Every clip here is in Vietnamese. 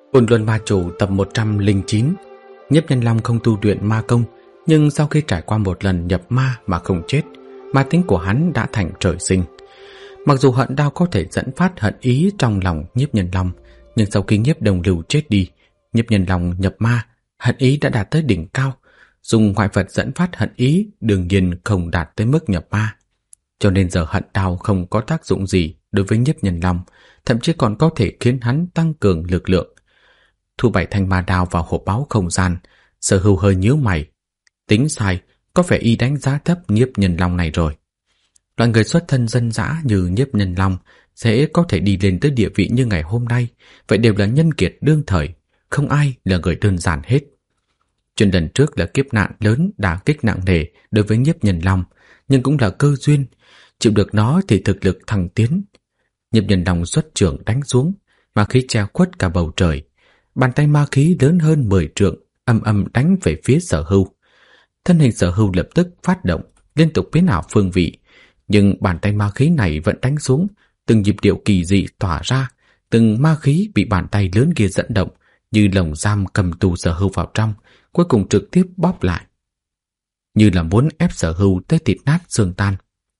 Côn Luân Ma Chủ tập 109. Nhiếp Nhân Long không tu luyện ma công, nhưng sau khi trải qua một lần nhập ma mà không chết, ma tính của hắn đã thành trời sinh. Mặc dù hận đao có thể dẫn phát hận ý trong lòng Nhiếp Nhân Long, nhưng sau khi Nhiếp Đồng Lưu chết đi, Nhiếp Nhân Long nhập ma, hận ý đã đạt tới đỉnh cao. Dùng ngoại vật dẫn phát hận ý đương nhiên không đạt tới mức nhập ma. Cho nên giờ hận đao không có tác dụng gì đối với Nhiếp Nhân Long, thậm chí còn có thể khiến hắn tăng cường lực lượng. Thu 7 thanh ma đao vào hộp báu không gian, Sở Hưu hơi nhíu mày. Tính sai, có vẻ y đánh giá thấp Nhiếp Nhân Long này rồi. Loại người xuất thân dân dã như Nhiếp Nhân Long sẽ có thể đi lên tới địa vị như ngày hôm nay, vậy đều là nhân kiệt đương thời, không ai là người đơn giản hết. Chuyện lần trước là kiếp nạn lớn đả kích nặng nề đối với Nhiếp Nhân Long, nhưng cũng là cơ duyên, chịu được nó thì thực lực thăng tiến. Nhiếp Nhân Long xuất trưởng đánh xuống, ma khí che khuất cả bầu trời. Bàn tay ma khí lớn hơn 10 trượng âm âm đánh về phía Sở Hưu. Thân hình Sở Hưu lập tức phát động, liên tục biến ảo phương vị, nhưng bàn tay ma khí này vẫn đánh xuống, từng nhịp điệu kỳ dị tỏa ra, từng ma khí bị bàn tay lớn kia dẫn động, như lồng giam cầm tù Sở Hưu vào trong, cuối cùng trực tiếp bóp lại, như là muốn ép Sở Hưu tới thịt nát xương tan.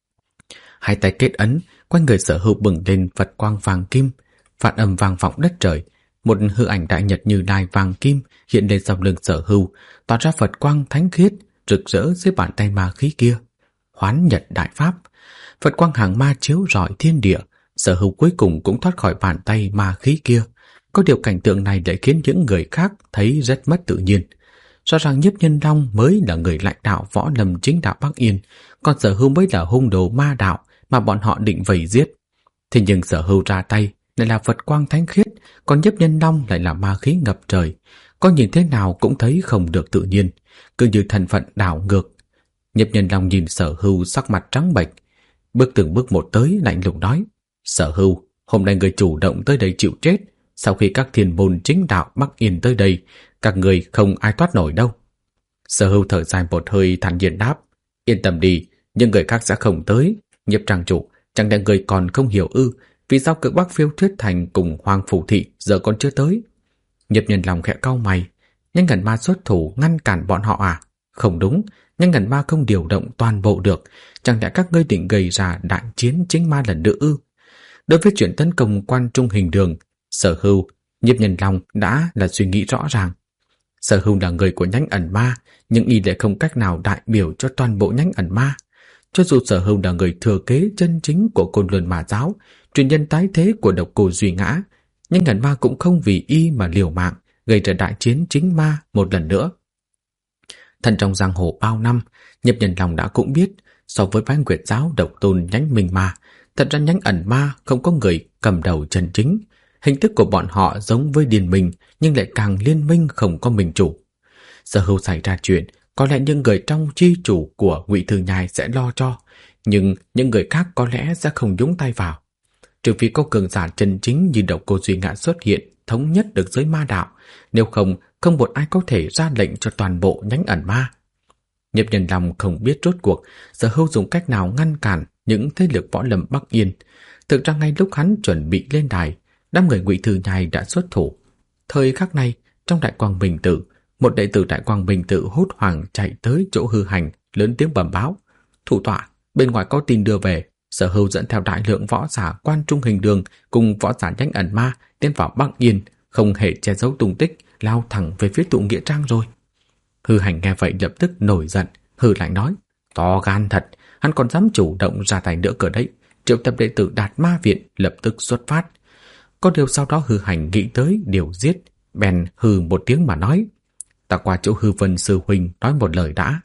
Hai tay kết ấn, quanh người Sở Hưu bừng lên Phật quang vàng kim, phản âm vang vọng đất trời. Một hư ảnh đại nhật như đài vàng kim hiện lên sau lưng Sở Hưu, tỏa ra Phật quang thánh khiết, rực rỡ dưới bàn tay ma khí kia. Hoán nhật đại pháp, Phật quang hàng ma chiếu rọi thiên địa. Sở Hưu cuối cùng cũng thoát khỏi bàn tay ma khí kia. Có điều cảnh tượng này lại khiến những người khác thấy rất mất tự nhiên. Rõ ràng Nhiếp Nhân Long mới là người lãnh đạo võ lâm chính đạo Bắc Yên, còn Sở Hưu mới là hung đồ ma đạo mà bọn họ định vây giết. Thế nhưng Sở Hưu ra tay lại là Phật quang thánh khiết, còn Nhiếp Nhân Long lại là ma khí ngập trời. Có nhìn thế nào cũng thấy không được tự nhiên, cứ như thân phận đảo ngược. Nhiếp Nhân Long nhìn Sở Hưu sắc mặt trắng bệch, bước từng bước một tới lạnh lùng nói: Sở Hưu, hôm nay người chủ động tới đây chịu chết. Sau khi các thiên môn chính đạo Bắc Yên tới đây, các người không ai thoát nổi đâu. Sở Hưu thở dài một hơi thản nhiên đáp: Yên tâm đi, những người khác sẽ không tới. Nhiếp trang chủ, chẳng lẽ người còn không hiểu ư? Vì sao Cực Bắc Phiêu Thuyết Thành cùng Hoàng Phủ Thị giờ còn chưa tới? Nhiếp Nhân Long khẽ cau mày. Nhanh Ngần Ma xuất thủ ngăn cản bọn họ à? Không đúng, Nhanh Ngần Ma không điều động toàn bộ được. Chẳng lẽ các ngươi định gây ra đại chiến chính ma lần nữa ư? Đối với chuyện tấn công Quan Trung Hình Đường, Sở Hưu, Nhiếp Nhân Long đã là suy nghĩ rõ ràng. Sở Hưu là người của Nhánh Ẩn Ma, nhưng y lại không cách nào đại biểu cho toàn bộ Nhánh Ẩn Ma. Cho dù Sở Hưu là người thừa kế chân chính của Côn Luân Ma giáo, truyền nhân tái thế của Độc Cô Duy Ngã, nhưng Ngân Ma cũng không vì y mà liều mạng gây ra đại chiến chính ma một lần nữa. Thân trong giang hồ bao năm, Nhiếp Nhân Long đã cũng biết, so với Bái Nguyệt giáo độc tôn Nhánh Minh Ma, thật ra Nhánh Ẩn Ma không có người cầm đầu chân chính. Hình thức của bọn họ giống với Điền Minh, nhưng lại càng liên minh không có minh chủ. Sở Hưu xảy ra chuyện, có lẽ những người trong chi chủ của Ngụy Thư Nhai sẽ lo cho, nhưng những người khác có lẽ sẽ không nhúng tay vào. Trừ phi có cường giả chân chính như Độc Cô Duy Ngã xuất hiện, thống nhất được giới ma đạo, nếu không, không một ai có thể ra lệnh cho toàn bộ Nhánh Ẩn Ma. Nhiếp Nhân Long không biết rốt cuộc Sở Hưu dùng cách nào ngăn cản những thế lực võ lâm Bắc Yên. Thực ra ngay lúc hắn chuẩn bị lên đài, đám người Ngụy Thư Nhai đã xuất thủ. Thời khắc này, trong Đại Quang Bình Tự, một đệ tử Đại Quang Bình Tự hốt hoảng chạy tới chỗ Hư Hành, lớn tiếng bẩm báo: Thủ tọa, bên ngoài có tin đưa về, Sở Hưu dẫn theo đại lượng võ giả Quan Trung Hình Đường cùng võ giả Nhánh Ẩn Ma tiến vào Bắc Yên, không hề che giấu tung tích, lao thẳng về phía tụ nghĩa trang rồi. Hư Hành nghe vậy lập tức nổi giận, hừ lạnh nói: To gan thật, hắn còn dám chủ động ra tay nữa cơ đấy. Triệu tập đệ tử Đạt Ma Viện lập tức xuất phát. Có điều sau đó Hư Hành nghĩ tới điều giết, bèn hừ một tiếng mà nói: Ta qua chỗ Hư Vân sư huynh nói một lời đã.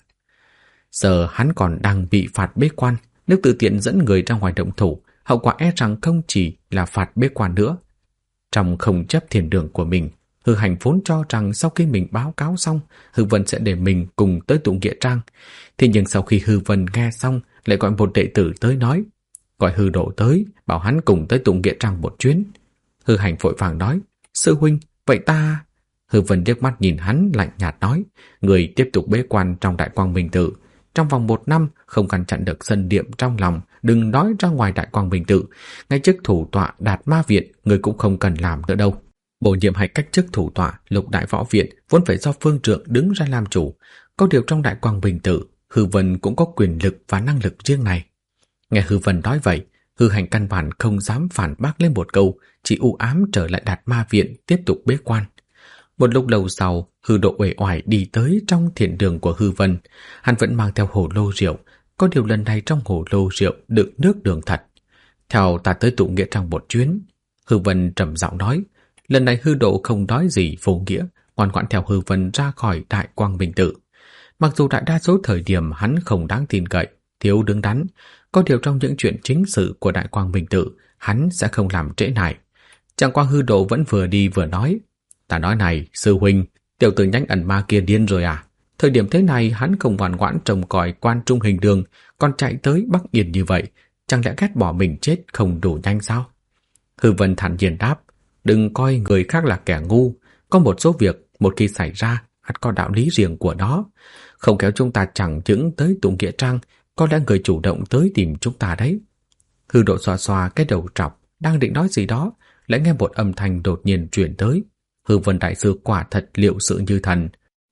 Giờ hắn còn đang bị phạt bế quan, nếu tự tiện dẫn người ra ngoài động thủ, hậu quả e rằng không chỉ là phạt bế quan nữa. Trong không chấp thiền đường của mình, Hư Hành vốn cho rằng sau khi mình báo cáo xong, Hư Vân sẽ để mình cùng tới tụ nghĩa trang. Thế nhưng sau khi Hư Vân nghe xong, lại gọi một đệ tử tới nói: Gọi Hư Độ tới, bảo hắn cùng tới tụ nghĩa trang một chuyến. Hư Hành vội vàng nói: Sư huynh, vậy ta... Hư Vân liếc mắt nhìn hắn lạnh nhạt nói: Người tiếp tục bế quan trong Đại Quang Bình Tự. Trong vòng 1 năm không ngăn chặn được sân điệm trong lòng, đừng nói ra ngoài Đại Quang Bình Tự. Ngay trước thủ tọa Đạt Ma Viện, người cũng không cần làm nữa đâu. Bổ nhiệm hay cách chức thủ tọa Lục Đại Võ Viện vốn phải do Phương Trượng đứng ra làm chủ. Có điều trong Đại Quang Bình Tự, Hư Vân cũng có quyền lực và năng lực riêng này. Nghe Hư Vân nói vậy, Hư Hành căn bản không dám phản bác lên một câu, chỉ u ám trở lại Đạt Ma Viện tiếp tục bế quan. Một lúc lâu sau, Hư Độ uể oải đi tới trong thiền đường của Hư Vân. Hắn vẫn mang theo hồ lô rượu, có điều lần này trong hồ lô rượu đựng nước đường thật. Theo ta tới tụ nghĩa trang một chuyến, Hư Vân trầm giọng nói. Lần này Hư Độ không nói gì vô nghĩa, ngoan ngoãn theo Hư Vân ra khỏi Đại Quang Bình Tự. Mặc dù đại đa số thời điểm hắn không đáng tin cậy, thiếu đứng đắn, có điều trong những chuyện chính sự của Đại Quang Bình Tự, hắn sẽ không làm trễ nải. Chẳng qua Hư Độ vẫn vừa đi vừa nói. Ta nói này, sư huynh, tiểu tử Nhanh Ẩn Ma kia điên rồi à? Thời điểm thế này hắn không ngoan ngoãn trông coi Quan Trung Hình Đường, còn chạy tới Bắc Yên như vậy, chẳng lẽ ghét bỏ mình chết không đủ nhanh sao? Hư Vân thản nhiên đáp, đừng coi người khác là kẻ ngu, có một số việc một khi xảy ra, hắn có đạo lý riêng của nó. Không kéo chúng ta chẳng những tới tụ nghĩa trang, có lẽ người chủ động tới tìm chúng ta đấy. Hư Độ xoa xoa cái đầu trọc, đang định nói gì đó, lại nghe một âm thanh đột nhiên truyền tới. Hư Vân đại sư quả thật liệu sự như thần.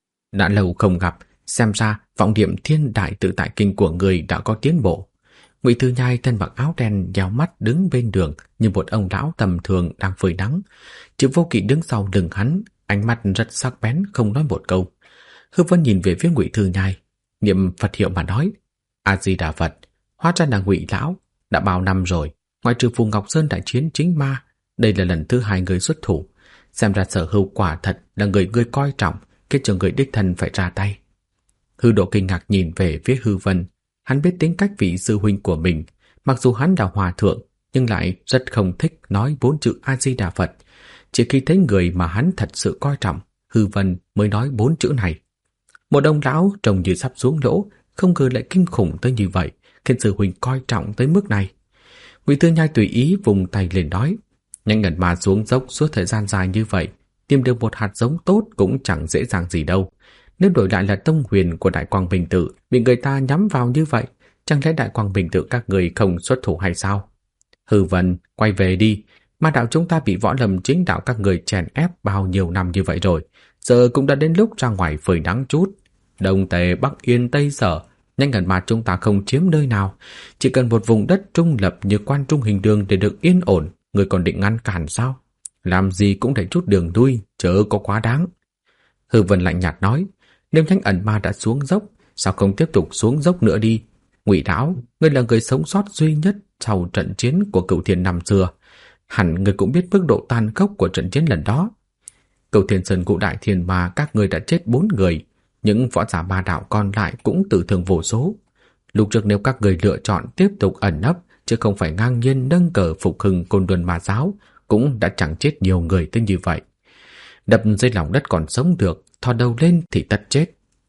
Đã lâu không gặp, xem ra vọng niệm Thiên Đại Tự Tại Kinh của người đã có tiến bộ. Ngụy Thư Nhai thân mặc áo đen nheo mắt đứng bên đường như một ông lão tầm thường đang phơi nắng. Triệu Vô Kỵ đứng sau lưng hắn, ánh mắt rất sắc bén không nói một câu. Hư Vân nhìn về phía Ngụy Thư Nhai, niệm Phật hiệu mà nói: A Di Đà Phật. Hóa ra là Ngụy lão, đã bao năm rồi, ngoại trừ Phù Ngọc Sơn đại chiến chính ma, đây là lần thứ hai người xuất thủ. Xem ra Sở Hưu quả thật là người ngươi coi trọng, khiến cho người đích thân phải ra tay. Hư Độ kinh ngạc nhìn về phía Hư Vân. Hắn biết tính cách vị sư huynh của mình, mặc dù hắn là hòa thượng, nhưng lại rất không thích nói 4 chữ A Di Đà Phật. Chỉ khi thấy người mà hắn thật sự coi trọng, Hư Vân mới nói 4 chữ này. Một ông lão trông như sắp xuống lỗ, không ngờ lại kinh khủng tới như vậy, khiến sư huynh coi trọng tới mức này. Ngụy Thư Nhai tùy ý vùng tay lên nói: Nhanh Ẩn Ma xuống dốc suốt thời gian dài như vậy, tìm được một hạt giống tốt cũng chẳng dễ dàng gì đâu. Nếu đổi lại là tông huyền của Đại Quang Bình Tự bị người ta nhắm vào như vậy, chẳng lẽ Đại Quang Bình Tự các người không xuất thủ hay sao? Hư Vân, quay về đi. Ma đạo chúng ta bị võ lâm chính đạo các người chèn ép bao nhiêu năm như vậy rồi, giờ cũng đã đến lúc ra ngoài phơi nắng chút. Đông Tề, Bắc Yên, Tây Sở, Nhanh Ẩn Ma chúng ta không chiếm nơi nào, chỉ cần một vùng đất trung lập như Quan Trung Hình Đường để được yên ổn, người còn định ngăn cản sao? Làm gì cũng để chút đường lui, chớ có quá đáng. Hư Vân lạnh nhạt nói: Nếu Nhanh Ẩn Ma đã xuống dốc, sao không tiếp tục xuống dốc nữa đi? Ngụy lão, ngươi là người sống sót duy nhất sau trận chiến của Cửu Thiên năm xưa, hẳn ngươi cũng biết mức độ tàn khốc của trận chiến lần đó. Cửu Thiên Sơn Cụ Đại Thiên Ma các ngươi đã chết 4 người, những võ giả ma đạo còn lại cũng tử thương vô số. Lúc trước nếu các ngươi lựa chọn tiếp tục ẩn nấp, chứ không phải ngang nhiên nâng cờ phục hưng Côn Luân Ma giáo, cũng đã chẳng chết nhiều người tới như vậy. Đập dưới lòng đất còn sống được, thò đầu lên thì tất chết.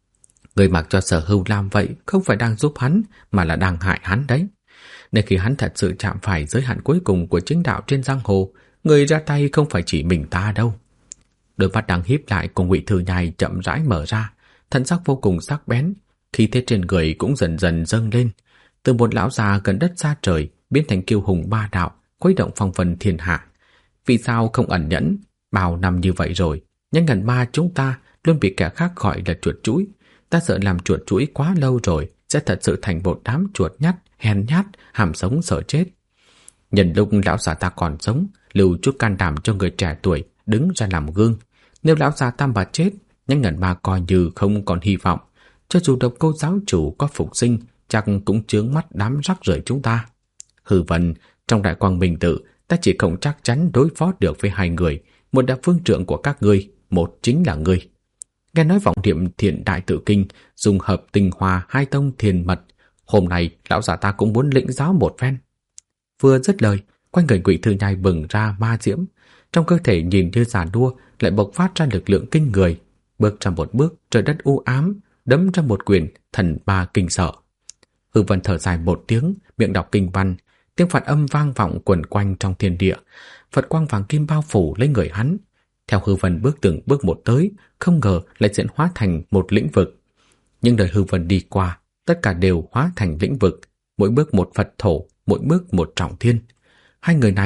Người mặc cho Sở Hưu làm vậy không phải đang giúp hắn, mà là đang hại hắn đấy. Nên khi hắn thật sự chạm phải giới hạn cuối cùng của chính đạo trên giang hồ, người ra tay không phải chỉ mình ta đâu. Đôi mắt đang híp lại của Ngụy Thư Nhai chậm rãi mở ra, thân sắc vô cùng sắc bén, khí thế trên người cũng dần dần dâng lên. Từ một lão già gần đất xa trời biến thành kiêu hùng ba đạo, khuấy động phong vân thiên hạ. Vì sao không ẩn nhẫn? Bao năm như vậy rồi, Nhanh Ẩn Ma chúng ta luôn bị kẻ khác gọi là chuột chuỗi. Ta sợ làm chuột chuỗi quá lâu rồi sẽ thật sự thành một đám chuột nhắt, hèn nhát, hàm sống sợ chết. Nhân lúc lão già ta còn sống, lưu chút can đảm cho người trẻ tuổi đứng ra làm gương. Nếu lão già ta mà chết, Nhanh Ẩn Ma coi như không còn hy vọng. Cho dù Độc Cô giáo chủ có phục sinh, chắc cũng chướng mắt đám rắc rưởi chúng ta. Hư Vân, trong Đại Quang Bình Tự, ta chỉ không chắc chắn đối phó được với 2 người, một là phương trượng của các ngươi, một chính là ngươi. Nghe nói vọng niệm Thiên Đại Tự Kinh dùng hợp tinh hoa 2 tông thiền mật, hôm nay lão già ta cũng muốn lĩnh giáo một phen. Vừa dứt lời, quanh người Ngụy Thư Nhai bừng ra ma diễm, trong cơ thể nhìn như giàn đua lại bộc phát ra lực lượng kinh người. Bước ra một bước, trời đất u ám, đấm ra một quyền, thần ba kinh sợ. Hư Vân thở dài một tiếng, miệng đọc kinh văn, tiếng Phật âm vang vọng quẩn quanh trong thiên địa. Phật quang vàng kim bao phủ lấy người hắn. Theo Hư Vân bước từng bước một tới, không ngờ lại diễn hóa thành một lĩnh vực. Nhưng đời Hư Vân đi qua, tất cả đều hóa thành lĩnh vực, mỗi bước một Phật thổ, mỗi bước một trọng thiên. 2 người này,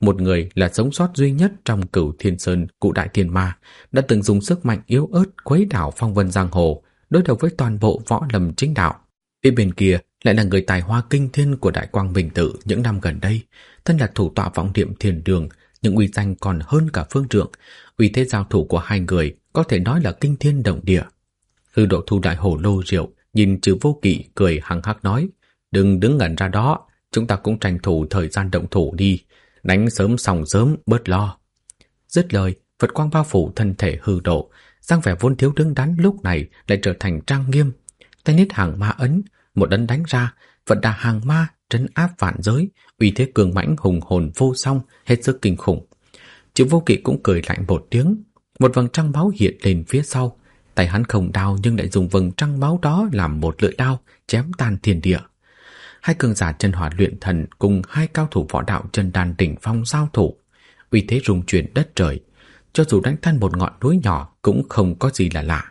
một người là sống sót duy nhất trong Cửu Thiên Sơn Cụ Đại Thiên Ma, đã từng dùng sức mạnh yếu ớt khuấy đảo phong vân giang hồ, đối đầu với toàn bộ võ lâm chính đạo. Phía bên kia lại là người tài hoa kinh thiên của Đại Quang Minh Tự những năm gần đây, thân là thủ tọa vọng niệm thiền đường, nhưng uy danh còn hơn cả phương trượng. Uy thế giao thủ của hai người có thể nói là kinh thiên động địa. Hư Độ thu đại hổ lô rượu, nhìn Trừ Vô Kỵ cười hằng hắc nói: "Đừng đứng ngẩn ra đó, chúng ta cũng tranh thủ thời gian động thủ đi, đánh sớm xong sớm, bớt lo." Dứt lời, Phật quang bao phủ thân thể Hư Độ, dáng vẻ vốn thiếu đứng đắn lúc này lại trở thành trang nghiêm. Tay nít hàng ma ấn, một ấn đánh ra, Phật đà hàng ma trấn áp vạn giới, uy thế cường mãnh hùng hồn vô song, hết sức kinh khủng. Trừ Vô Kỵ cũng cười lạnh một tiếng, một vầng trăng máu hiện lên phía sau. Tay hắn không đao nhưng lại dùng vầng trăng máu đó làm một lưỡi đao chém tan thiên địa. Hai cường giả chân hỏa luyện thần cùng hai cao thủ võ đạo chân đan đỉnh phong giao thủ, uy thế rung chuyển đất trời, cho dù đánh tan một ngọn núi nhỏ cũng không có gì là lạ.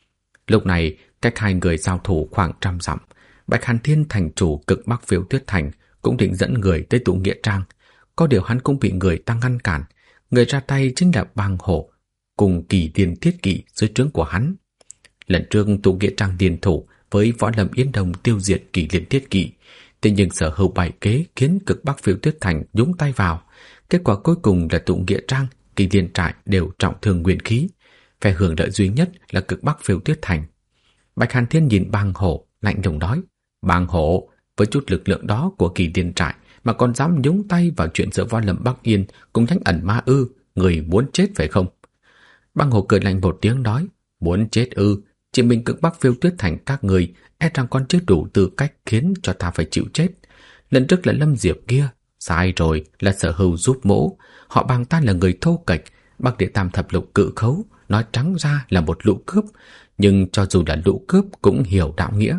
Lúc này, cách hai người giao thủ khoảng 100 dặm, Bạch Hàn Thiên thành chủ Cực Bắc Phiêu Tuyết Thành cũng định dẫn người tới tụ nghĩa trang, có điều hắn cũng bị người ta ngăn cản. Người ra tay chính là Bang Hổ cùng Kỳ Liên Thiết Kỵ dưới trướng của hắn. Lần trước tụ nghĩa trang liên thủ với Võ Lâm Yến Đông tiêu diệt Kỳ Liên Thiết Kỵ, thế nhưng sở hữu bảy kế khiến Cực Bắc Phiêu Tuyết Thành nhúng tay vào. Kết quả cuối cùng là tụ nghĩa trang, Kỳ Liên trại đều trọng thương nguyên khí, phe hưởng lợi duy nhất là Cực Bắc Phiêu Tuyết Thành. Bạch Hàn Thiên nhìn Bang Hổ lạnh lùng nói: "Bang Hổ, với chút lực lượng đó của Kỳ Liên trại mà còn dám nhúng tay vào chuyện giữa Võ Lâm Bắc Yên cùng Thánh Ẩn Ma ư? Người muốn chết phải không?" Bang Hổ cười lạnh một tiếng nói: "Muốn chết ư? Chỉ mình Cực Bắc Phiêu Tuyết Thành các người e rằng còn chưa đủ tư cách khiến cho ta phải chịu chết. Lần trước là Lâm Diệp kia, sai rồi, là Sở Hưu giúp mỗ. Họ Bang ta là người thô kệch, Bắc Địa Tam Thập Lục cự khấu, nói trắng ra là một lũ cướp, nhưng cho dù là lũ cướp cũng hiểu đạo nghĩa.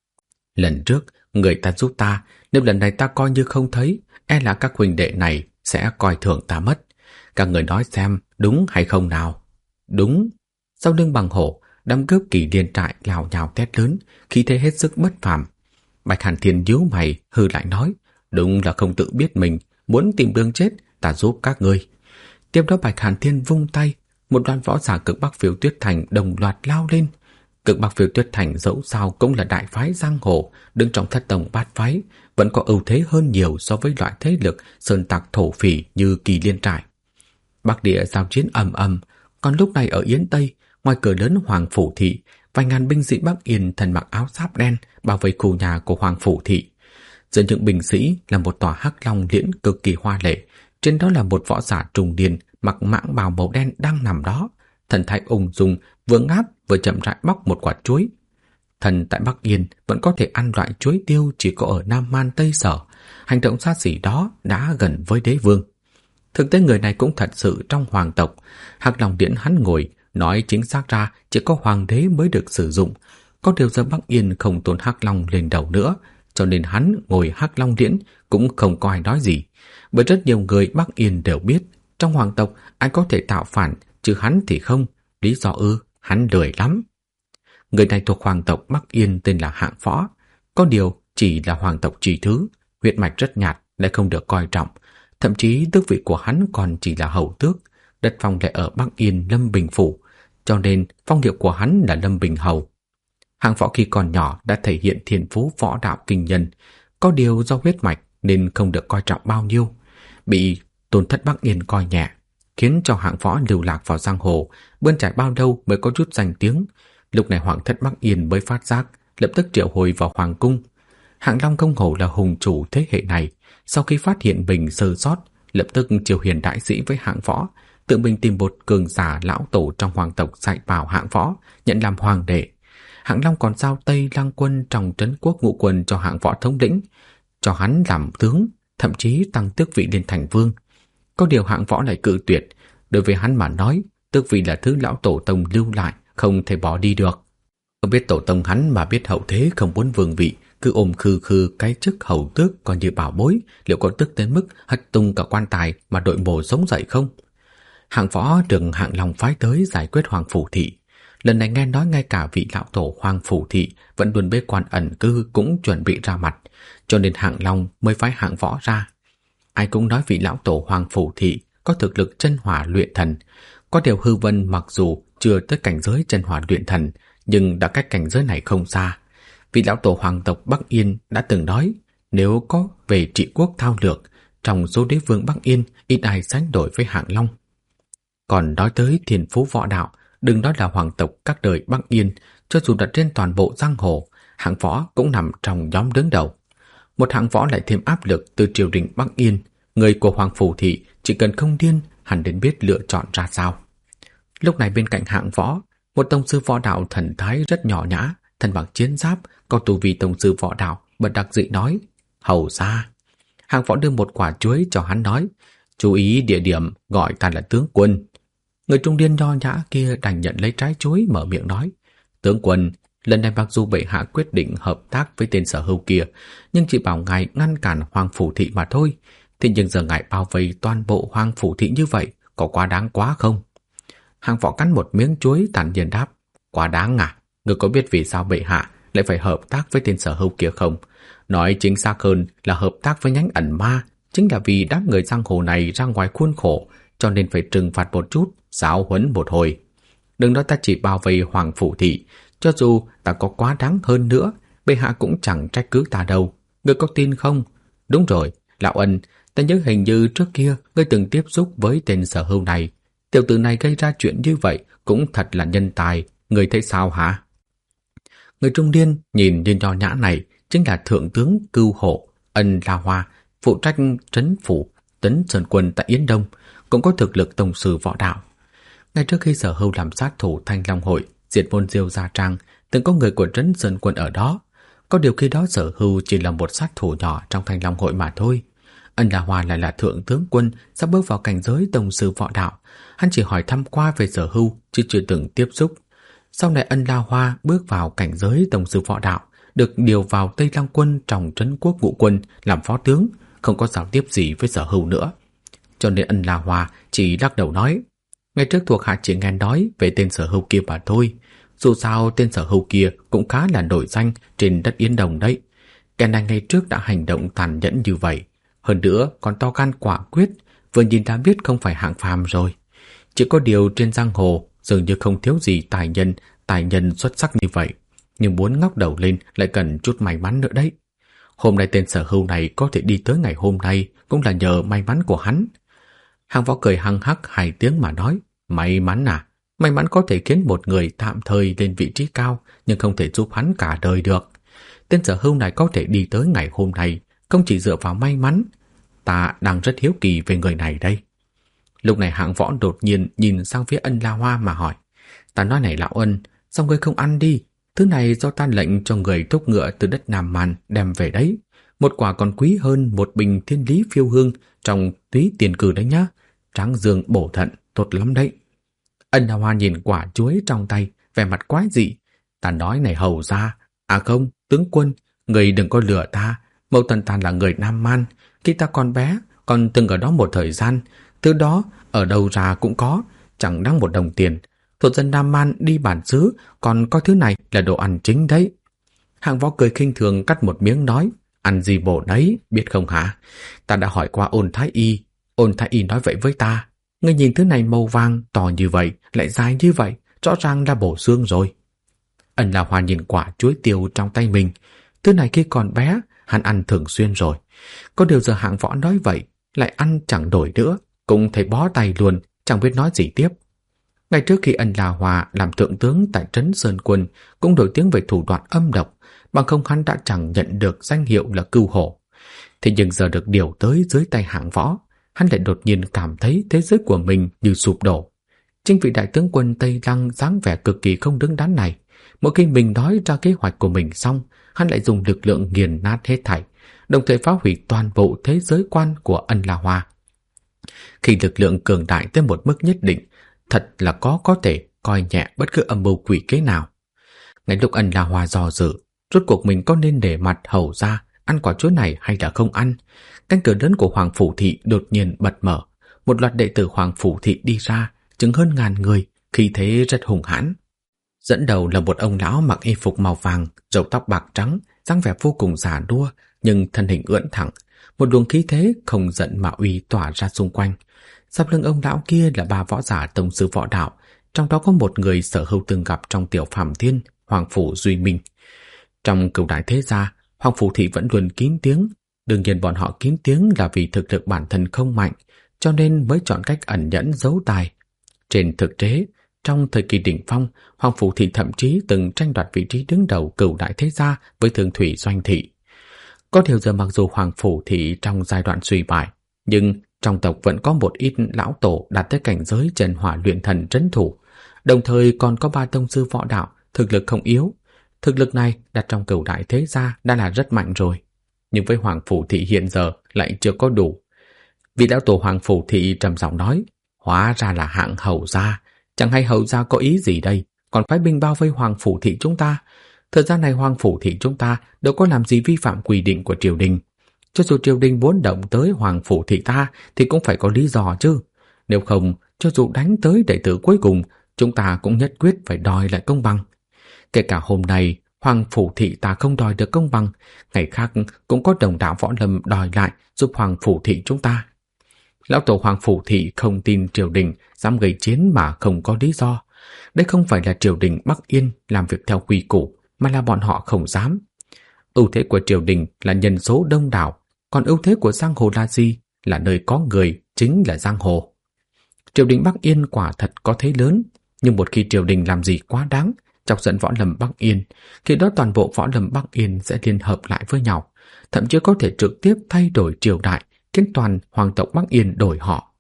Lần trước người ta giúp ta, nếu lần này ta coi như không thấy, e là các huynh đệ này sẽ coi thường ta mất. Các người nói xem đúng hay không nào?" "Đúng." Sau lưng Bang Hổ, đám cướp Kỳ Liên trại nhào nhào thét lớn, khí thế hết sức bất phàm. Bạch Hàn Thiên nhíu mày hừ lại nói: "Đúng là không tự biết mình, muốn tìm đường chết, ta giúp các ngươi." Tiếp đó Bạch Hàn Thiên vung tay, một đoàn võ giả Cực Bắc Phiêu Tuyết Thành đồng loạt lao lên. Cực Bắc Phiêu Tuyết Thành dẫu sao cũng là đại phái giang hồ, đứng trong thất tông bát phái, vẫn có ưu thế hơn nhiều so với loại thế lực sơn tặc thổ phỉ như Kỳ Liên trại. Bắc Địa giao chiến ầm ầm, còn lúc này ở Yến Tây, ngoài cửa lớn Hoàng Phủ Thị, vài ngàn binh sĩ Bắc Yên thân mặc áo giáp đen bảo vệ khu nhà của Hoàng Phủ Thị. Giữa những binh sĩ là một tòa hắc long liễn cực kỳ hoa lệ, trên đó là một võ giả trung niên mặc mãng bào màu đen đang nằm đó, thần thái ung dung, vừa ngáp vừa chậm rãi bóc một quả chuối. Thần tại Bắc Yên vẫn có thể ăn loại chuối tiêu chỉ có ở Nam Man Tây Sở, hành động xa xỉ đó đã gần với đế vương. Thực tế người này cũng thật sự trong hoàng tộc, hắc long liễn hắn ngồi, nói chính xác ra chỉ có hoàng đế mới được sử dụng, có điều giờ Bắc Yên không tôn hắc long lên đầu nữa, cho nên hắn ngồi hắc long liễn cũng không có ai nói gì, bởi rất nhiều người Bắc Yên đều biết trong hoàng tộc ai có thể tạo phản, chứ hắn thì không. Lý do ư? Hắn lười lắm. Người này thuộc hoàng tộc Bắc Yên tên là Hạng Võ, có điều chỉ là hoàng tộc chỉ thứ, huyết mạch rất nhạt, lại không được coi trọng, thậm chí tước vị của hắn còn chỉ là hầu tước, đất phong lại ở Bắc Yên Lâm Bình phủ, cho nên phong hiệu của hắn là Lâm Bình hầu. Hạng Võ khi còn nhỏ đã thể hiện thiên phú võ đạo kinh nhân, có điều do huyết mạch nên không được coi trọng bao nhiêu, bị Tôn thất Bắc Yên coi nhẹ, khiến cho Hạng Võ lưu lạc vào giang hồ, bươn trải bao lâu mới có chút danh tiếng. Lúc này Hoàng thất Bắc Yên mới phát giác, lập tức triệu hồi vào hoàng cung. Hạng Long không hổ là hùng chủ thế hệ này, sau khi phát hiện mình sơ sót, lập tức triều hiền đại sĩ với Hạng Võ, tự mình tìm một cường giả lão tổ trong hoàng tộc dạy bảo Hạng Võ nhận làm hoàng đệ. Hạng Long còn giao Tây Lăng quân trong trấn quốc ngũ quân cho Hạng Võ thống lĩnh, cho hắn làm tướng, thậm chí tăng tước vị lên thành vương. Có điều Hạng Võ lại cự tuyệt, đối với hắn mà nói, tước vị là thứ lão tổ tông lưu lại, không thể bỏ đi được. Không biết tổ tông hắn mà biết hậu thế không muốn vương vị, cứ ôm khư khư cái chức hầu tước còn như bảo bối, liệu có tức đến mức hất tung cả quan tài mà đội mồ sống dậy không? Hạng Võ được Hạng Long phái tới giải quyết Hoàng Phủ Thị. Lần này nghe nói ngay cả vị lão tổ Hoàng Phủ Thị vẫn luôn bế quan ẩn cư cũng chuẩn bị ra mặt, cho nên Hạng Long mới phái Hạng Võ ra. ai cũng nói vị lão tổ Hoàng Phủ Thị có thực lực chân hỏa luyện thần. Có điều Hư Vân mặc dù chưa tới cảnh giới chân hỏa luyện thần, nhưng đã cách cảnh giới này không xa. Vị lão tổ hoàng tộc Bắc Yên đã từng nói, nếu có về trị quốc thao lược, trong số đế vương Bắc Yên ít ai sánh đổi với Hạng Long. Còn nói tới thiên phú võ đạo, đừng nói là hoàng tộc các đời Bắc Yên, cho dù đặt trên toàn bộ giang hồ, Hạng Võ cũng nằm trong nhóm đứng đầu. Một Hạng Võ lại thêm áp lực từ triều đình Bắc Yên, người của Hoàng Phủ Thị chỉ cần không điên hẳn đến biết lựa chọn ra sao. Lúc này bên cạnh Hạng Võ, một tông sư võ đạo thần thái rất nhỏ nhã, thân mặc chiến giáp, có tu vi tông sư võ đạo, bật đặc dị nói: "Hầu gia." Hạng Võ đưa một quả chuối cho hắn nói: "Chú ý địa điểm, gọi ta là tướng quân." Người trung niên nho nhã kia đành nhận lấy trái chuối, mở miệng nói: "Tướng quân, lần này mặc dù bệ hạ quyết định hợp tác với tên Sở Hưu kia, nhưng chỉ bảo ngài ngăn cản Hoàng Phủ Thị mà thôi. Thế nhưng giờ ngài bao vây toàn bộ Hoàng Phủ Thị như vậy, có quá đáng quá không?" Hạng Võ cắn một miếng chuối thản nhiên đáp: "Quá đáng à? Ngươi có biết vì sao bệ hạ lại phải hợp tác với tên Sở Hưu kia không? Nói chính xác hơn là hợp tác với nhánh ẩn ma, chính là vì đám người giang hồ này ra ngoài khuôn khổ, cho nên phải trừng phạt một chút, giáo huấn một hồi. Đừng nói ta chỉ bao vây Hoàng Phủ Thị, cho dù ta có quá đáng hơn nữa, bệ hạ cũng chẳng trách cứ ta đâu. Ngươi có tin không? Đúng rồi, lão Ân, ta nhớ hình như trước kia ngươi từng tiếp xúc với tên Sở Hưu này. Tiểu tử này gây ra chuyện như vậy cũng thật là nhân tài, ngươi thấy sao hả?" Người trung niên nhìn như nho nhã này chính là thượng tướng Cưu Hộ Ân La Hoa, phụ trách trấn phủ Tấn Sơn Quân tại Yến Đông, cũng có thực lực tông sư võ đạo. Ngay trước khi Sở Hưu làm sát thủ Thanh Long Hội, diệt môn Diêu Gia Trang, từng có người của trấn Sơn Quân ở đó. Có điều khi đó Sở Hưu chỉ là một sát thủ nhỏ trong Thanh Long Hội mà thôi. Ân La Hoa lại là thượng tướng quân, sắp bước vào cảnh giới tông sư võ đạo. Hắn chỉ hỏi thăm qua về Sở Hưu, chứ chưa từng tiếp xúc. Sau này Ân La Hoa bước vào cảnh giới tông sư võ đạo, được điều vào Tây Lăng Quân trong trấn quốc ngũ quân làm phó tướng, không có giao tiếp gì với Sở Hưu nữa. Cho nên Ân La Hoa chỉ lắc đầu nói: "Ngày trước thuộc hạ chỉ nghe nói về tên Sở Hưu kia mà thôi. Dù sao tên Sở Hưu kia cũng khá là nổi danh trên đất Yến Đồng đấy. Kẻ này ngày trước đã hành động tàn nhẫn như vậy, hơn nữa còn to gan quả quyết, vừa nhìn đã biết không phải hạng phàm rồi. Chỉ có điều trên giang hồ dường như không thiếu gì tài nhân xuất sắc như vậy, nhưng muốn ngóc đầu lên lại cần chút may mắn nữa đấy. Hôm nay tên Sở Hưu này có thể đi tới ngày hôm nay cũng là nhờ may mắn của hắn." Hạng Võ cười hăng hắc 2 tiếng mà nói: "May mắn à? May mắn có thể khiến một người tạm thời lên vị trí cao, nhưng không thể giúp hắn cả đời được. Tên Sở Hưu này có thể đi tới ngày hôm nay không chỉ dựa vào may mắn. Ta đang rất hiếu kỳ về người này đây." Lúc này Hạng Võ đột nhiên nhìn sang phía Ân La Hoa mà hỏi: "Ta nói này lão Ân, sao ngươi không ăn đi? Thứ này do ta lệnh cho người thúc ngựa từ đất Nam Man đem về đấy. Một quả còn quý hơn một bình thiên lý phiêu hương trong túy tiền cử đấy nhá. Tráng dương bổ thận, tốt lắm đấy." Ân La Hoa nhìn quả chuối trong tay, vẻ mặt quái dị: "Ta nói này hầu gia, à không, tướng quân, người đừng có lừa ta. Mẫu thân ta là người Nam Man, khi ta còn bé, còn từng ở đó một thời gian. Thứ đó ở đâu ra cũng có, chẳng đáng một đồng tiền. Thuộc dân Nam Man đi bản xứ, còn có thứ này là đồ ăn chính đấy." Hạng Võ cười khinh thường cắt một miếng nói: "Ăn gì bổ đấy, biết không hả? Ta đã hỏi qua Ôn Thái Y. Ôn Thái Y nói vậy với ta. Ngươi nhìn thứ này màu vàng, to như vậy, lại dài như vậy, rõ ràng là bổ xương rồi." Ân La Hoa nhìn quả chuối tiêu trong tay mình. Thứ này khi còn bé, hắn ăn thường xuyên rồi. Có điều giờ Hạng Võ nói vậy, lại ăn chẳng đổi nữa, cũng thấy bó tay luôn, chẳng biết nói gì tiếp. Ngày trước khi Ân La Hoa làm thượng tướng tại trấn Sơn Quân cũng nổi tiếng về thủ đoạn âm độc, bằng không hắn đã chẳng nhận được danh hiệu là Cưu Hổ. Thế nhưng giờ được điều tới dưới tay Hạng Võ, hắn lại đột nhiên cảm thấy thế giới của mình như sụp đổ. Chính vị đại tướng quân Tây Lăng dáng vẻ cực kỳ không đứng đắn này, mỗi khi mình nói ra kế hoạch của mình xong, hắn lại dùng lực lượng nghiền nát hết thảy, đồng thời phá hủy toàn bộ thế giới quan của Ân La Hoa. Khi lực lượng cường đại tới một mức nhất định, thật là có thể coi nhẹ bất cứ âm mưu quỷ kế nào. Ngay lúc Ân La Hoa do dự, rốt cuộc mình có nên để mặt hầu ra ăn quả chuối này hay là không ăn, cánh cửa lớn của Hoàng Phủ Thị đột nhiên bật mở. Một loạt đệ tử Hoàng Phủ Thị đi ra, chừng hơn 1000 người, khí thế rất hùng hãn. Dẫn đầu là một ông lão mặc y phục màu vàng, râu tóc bạc trắng, dáng vẻ vô cùng già nua, nhưng thân hình ưỡn thẳng, một luồng khí thế không giận mà uy tỏa ra xung quanh. Sau lưng ông lão kia là 3 võ giả tông sư võ đạo, trong đó có một người Sở Hưu từng gặp trong Tiểu Phàm Thiên, Hoàng Phủ Duy Minh. Trong Cửu Đại Thế Gia, Hoàng Phủ Thị vẫn luôn kín tiếng. Đương nhiên bọn họ kín tiếng là vì thực lực bản thân không mạnh, cho nên mới chọn cách ẩn nhẫn giấu tài. Trên thực tế, trong thời kỳ đỉnh phong, Hoàng Phủ Thị thậm chí từng tranh đoạt vị trí đứng đầu Cửu Đại Thế Gia với Thương Thủy Doanh Thị. Có điều giờ mặc dù Hoàng Phủ Thị trong giai đoạn suy bại, nhưng trong tộc vẫn có một ít lão tổ đạt tới cảnh giới Trần Hỏa Luyện Thần trấn thủ, đồng thời còn có 3 tông sư võ đạo, thực lực không yếu. Thực lực này đặt trong Cửu Đại Thế Gia đã là rất mạnh rồi, nhưng với Hoàng Phủ Thị hiện giờ lại chưa có đủ. Vị lão tổ Hoàng Phủ Thị trầm giọng nói, hóa ra là hạng hầu gia, chẳng hay hầu gia có ý gì đây, còn phái binh bao vây Hoàng Phủ Thị chúng ta. Thời gian này Hoàng Phủ Thị chúng ta đâu có làm gì vi phạm quy định của triều đình. Cho dù triều đình muốn động tới Hoàng Phủ Thị ta thì cũng phải có lý do chứ. Nếu không, cho dù đánh tới đệ tử cuối cùng, chúng ta cũng nhất quyết phải đòi lại công bằng. Kể cả hôm nay Hoàng Phủ Thị ta không đòi được công bằng, ngày khác cũng có đồng đạo võ lâm đòi lại giúp Hoàng Phủ Thị chúng ta. Lão tổ Hoàng Phủ Thị không tin triều đình dám gây chiến mà không có lý do. Đây không phải là triều đình Bắc Yên làm việc theo quy củ, mà là bọn họ không dám. Ưu thế của triều đình là nhân số đông đảo, còn ưu thế của giang hồ là gì? Là nơi có người, chính là giang hồ. Triều đình Bắc Yên quả thật có thế lớn, nhưng một khi triều đình làm gì quá đáng, chọc giận võ lâm Bắc Yên, khi đó toàn bộ võ lâm Bắc Yên sẽ liên hợp lại với nhau, thậm chí có thể trực tiếp thay đổi triều đại, khiến toàn hoàng tộc Bắc Yên đổi họ.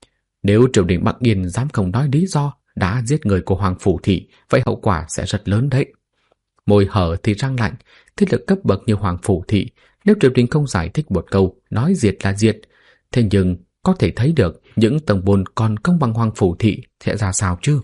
Nếu triều đình Bắc Yên dám không nói lý do đã giết người của Hoàng Phủ Thị, vậy hậu quả sẽ rất lớn đấy. Môi hở thì răng lạnh, thế lực cấp bậc như Hoàng Phủ Thị, nếu triều đình không giải thích một câu, nói diệt là diệt, thế nhưng có thể thấy được những tầng bồn còn không bằng Hoàng Phủ Thị sẽ ra sao chứ?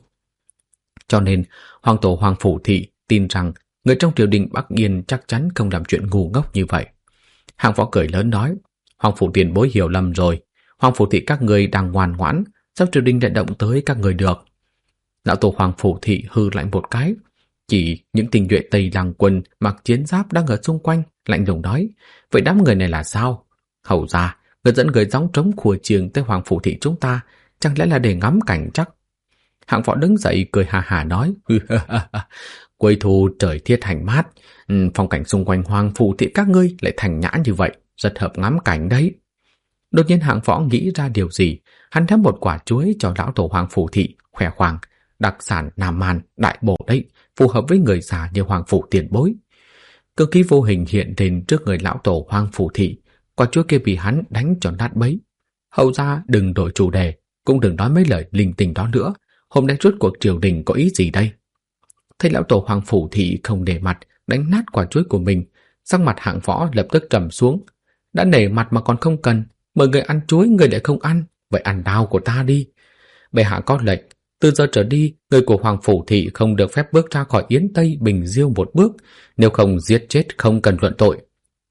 Cho nên, Hoàng tổ Hoàng Phủ Thị tin rằng người trong triều đình Bắc Yên chắc chắn không làm chuyện ngu ngốc như vậy. Hạng Võ cười lớn nói, Hoàng Phủ tiền bối hiểu lầm rồi, Hoàng Phủ Thị các người đang ngoan ngoãn, sao triều đình lại động tới các người được? Lão tổ Hoàng Phủ Thị hư lạnh một cái, chỉ những tinh nhuệ Tây Lăng quân mặc chiến giáp đang ở xung quanh, lạnh lùng nói, vậy đám người này là sao? Hầu ra, người dẫn người gióng trống khua chiêng tới Hoàng Phủ Thị chúng ta, chẳng lẽ là để ngắm cảnh chắc? Hạng Võ đứng dậy cười hà hà nói, cuối thu trời thiết hành mát, phong cảnh xung quanh Hoàng Phủ Thị các ngươi lại thành nhã như vậy, rất hợp ngắm cảnh đấy. Đột nhiên Hạng Võ nghĩ ra điều gì, hắn ném một quả chuối cho lão tổ Hoàng Phủ Thị, khoe khoang, đặc sản Nam Man, đại bổ đấy, phù hợp với người già như Hoàng Phủ tiền bối. Cơ khí vô hình hiện lên trước người lão tổ Hoàng Phủ Thị, quả chuối kia bị hắn đánh cho nát bấy. Hầu ra đừng đổi chủ đề, cũng đừng nói mấy lời linh tinh đó nữa, hôm nay rốt cuộc triều đình có ý gì đây? Thấy lão tổ Hoàng Phủ Thị không để mặt, đánh nát quả chuối của mình, sắc mặt Hạng Võ lập tức trầm xuống. Đã nể mặt mà còn không cần, mời người ăn chuối người lại không ăn, vậy ăn đau của ta đi. Bệ hạ có lệnh, từ giờ trở đi, người của Hoàng Phủ Thị không được phép bước ra khỏi Yến Tây Bình Diêu một bước, nếu không giết chết không cần luận tội.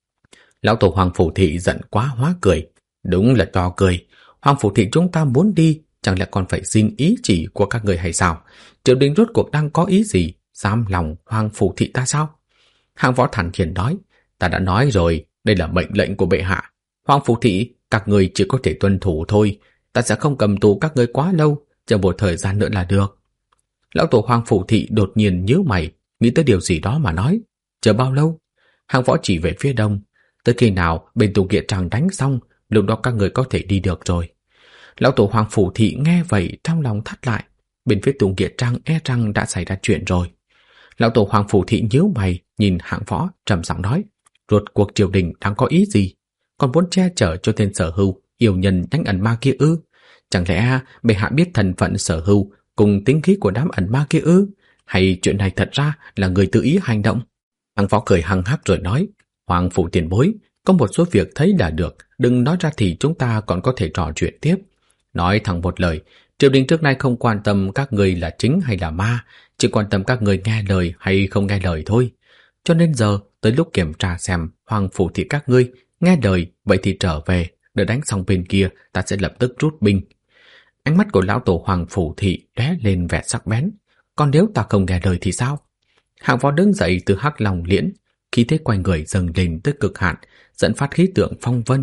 Lão tổ Hoàng Phủ Thị giận quá hóa cười, đúng là to cười. Hoàng Phủ Thị chúng ta muốn đi, chẳng lẽ còn phải xin ý chỉ của các người hay sao? Triều đình rốt cuộc đang có ý gì, dám lòng Hoàng Phủ Thị ta sao? Hạng Võ thản nhiên nói, ta đã nói rồi, đây là mệnh lệnh của bệ hạ. Hoàng Phủ Thị, các người chỉ có thể tuân thủ thôi, ta sẽ không cầm tù các người quá lâu, chờ một thời gian nữa là được. Lão tổ Hoàng Phủ Thị đột nhiên nhíu mày, nghĩ tới điều gì đó mà nói, chờ bao lâu? Hạng Võ chỉ về phía đông, tới khi nào bên Tùng Nghĩa Trang đánh xong, lúc đó các người có thể đi được rồi. Lão tổ Hoàng Phủ Thị nghe vậy trong lòng thắt lại, bên phía Tùng Nghĩa Trang e rằng đã xảy ra chuyện rồi. Lão tổ Hoàng Phủ Thị nhíu mày nhìn Hạng Võ trầm giọng nói, rốt cuộc triều đình đang có ý gì? Còn muốn che chở cho tên Sở Hưu yêu nhân nhánh ẩn ma kia ư? Chẳng lẽ bệ hạ biết thân phận Sở Hưu cùng tính khí của đám ẩn ma kia ư? Hay chuyện này thật ra là người tự ý hành động? Hạng Võ cười hăng hắc rồi nói, Hoàng Phủ tiền bối, có một số việc thấy là được, đừng nói ra thì chúng ta còn có thể trò chuyện tiếp. Nói thẳng một lời, triều đình trước nay không quan tâm các người là chính hay là ma, chỉ quan tâm các người nghe lời hay không nghe lời thôi. Cho nên giờ tới lúc kiểm tra xem Hoàng Phủ Thị các ngươi nghe lời, vậy thì trở về, đợi đánh xong bên kia ta sẽ lập tức rút binh. Ánh mắt của lão tổ Hoàng Phủ Thị lóe lên vẻ sắc bén. Còn nếu ta không nghe lời thì sao? Hạng Võ đứng dậy từ hắc long liễn, khí thế quanh người dâng lên tới cực hạn, dẫn phát khí tượng phong vân.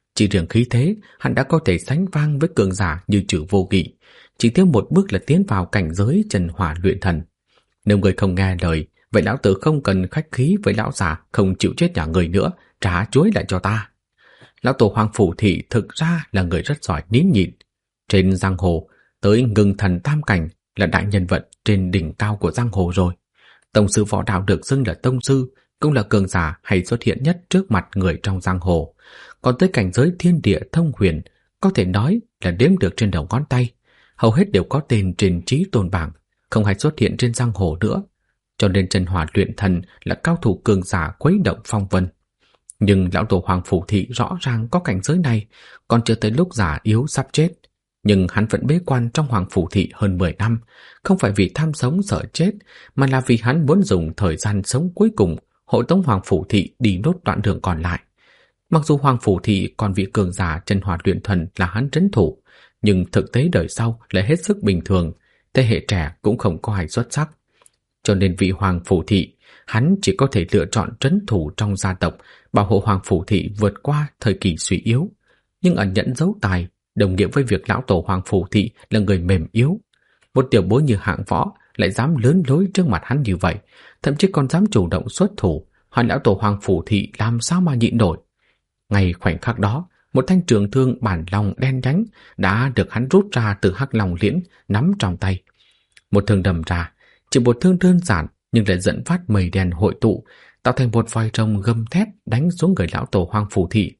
Chỉ riêng khí thế, hắn đã có thể sánh vang với cường giả như Trử Vô Kỵ, chỉ thiếu một bước là tiến vào cảnh giới chân hỏa luyện thần. Nếu người không nghe lời, vậy lão tử không cần khách khí với lão già không chịu chết nhà người nữa, trả chuối lại cho ta. Lão tổ Hoàng Phủ Thị thực ra là người rất giỏi nín nhịn. Trên giang hồ, tới ngưng thần tam cảnh là đại nhân vật trên đỉnh cao của giang hồ rồi. Tông sư võ đạo được xưng là tông sư, cũng là cường giả hay xuất hiện nhất trước mặt người trong giang hồ. Còn tới cảnh giới thiên địa thông huyền, có thể nói là đếm được trên đầu ngón tay. Hầu hết đều có tên trên trí tôn bảng, không hay xuất hiện trên giang hồ nữa. Cho nên chân hỏa luyện thần là cao thủ cường giả khuấy động phong vân. Nhưng lão tổ Hoàng Phủ Thị rõ ràng có cảnh giới này, còn chưa tới lúc già yếu sắp chết. Nhưng hắn vẫn bế quan trong Hoàng Phủ Thị hơn 10 năm, không phải vì tham sống sợ chết, mà là vì hắn muốn dùng thời gian sống cuối cùng hộ tống Hoàng Phủ Thị đi nốt đoạn đường còn lại. Mặc dù Hoàng Phủ Thị còn vị cường giả chân hỏa luyện thần là hắn trấn thủ, nhưng thực tế đời sau lại hết sức bình thường, thế hệ trẻ cũng không có ai xuất sắc. Cho nên vị Hoàng Phủ Thị, hắn chỉ có thể lựa chọn trấn thủ trong gia tộc, bảo hộ Hoàng Phủ Thị vượt qua thời kỳ suy yếu. Nhưng ẩn nhẫn giấu tài, đồng nghĩa với việc lão tổ Hoàng Phủ Thị là người mềm yếu. Một tiểu bối như Hạng Võ lại dám lớn lối trước mặt hắn như vậy, thậm chí còn dám chủ động xuất thủ, hỏi lão tổ Hoàng Phủ Thị làm sao mà nhịn nổi. Ngay khoảnh khắc đó, một thanh trường thương bản long đen nhánh đã được hắn rút ra từ hắc long liễn nắm trong tay. Một thương đâm ra, chỉ một thương đơn giản nhưng lại dẫn phát mây đen hội tụ, tạo thành một vòi rồng gầm thét đánh xuống người lão tổ Hoàng Phủ Thị.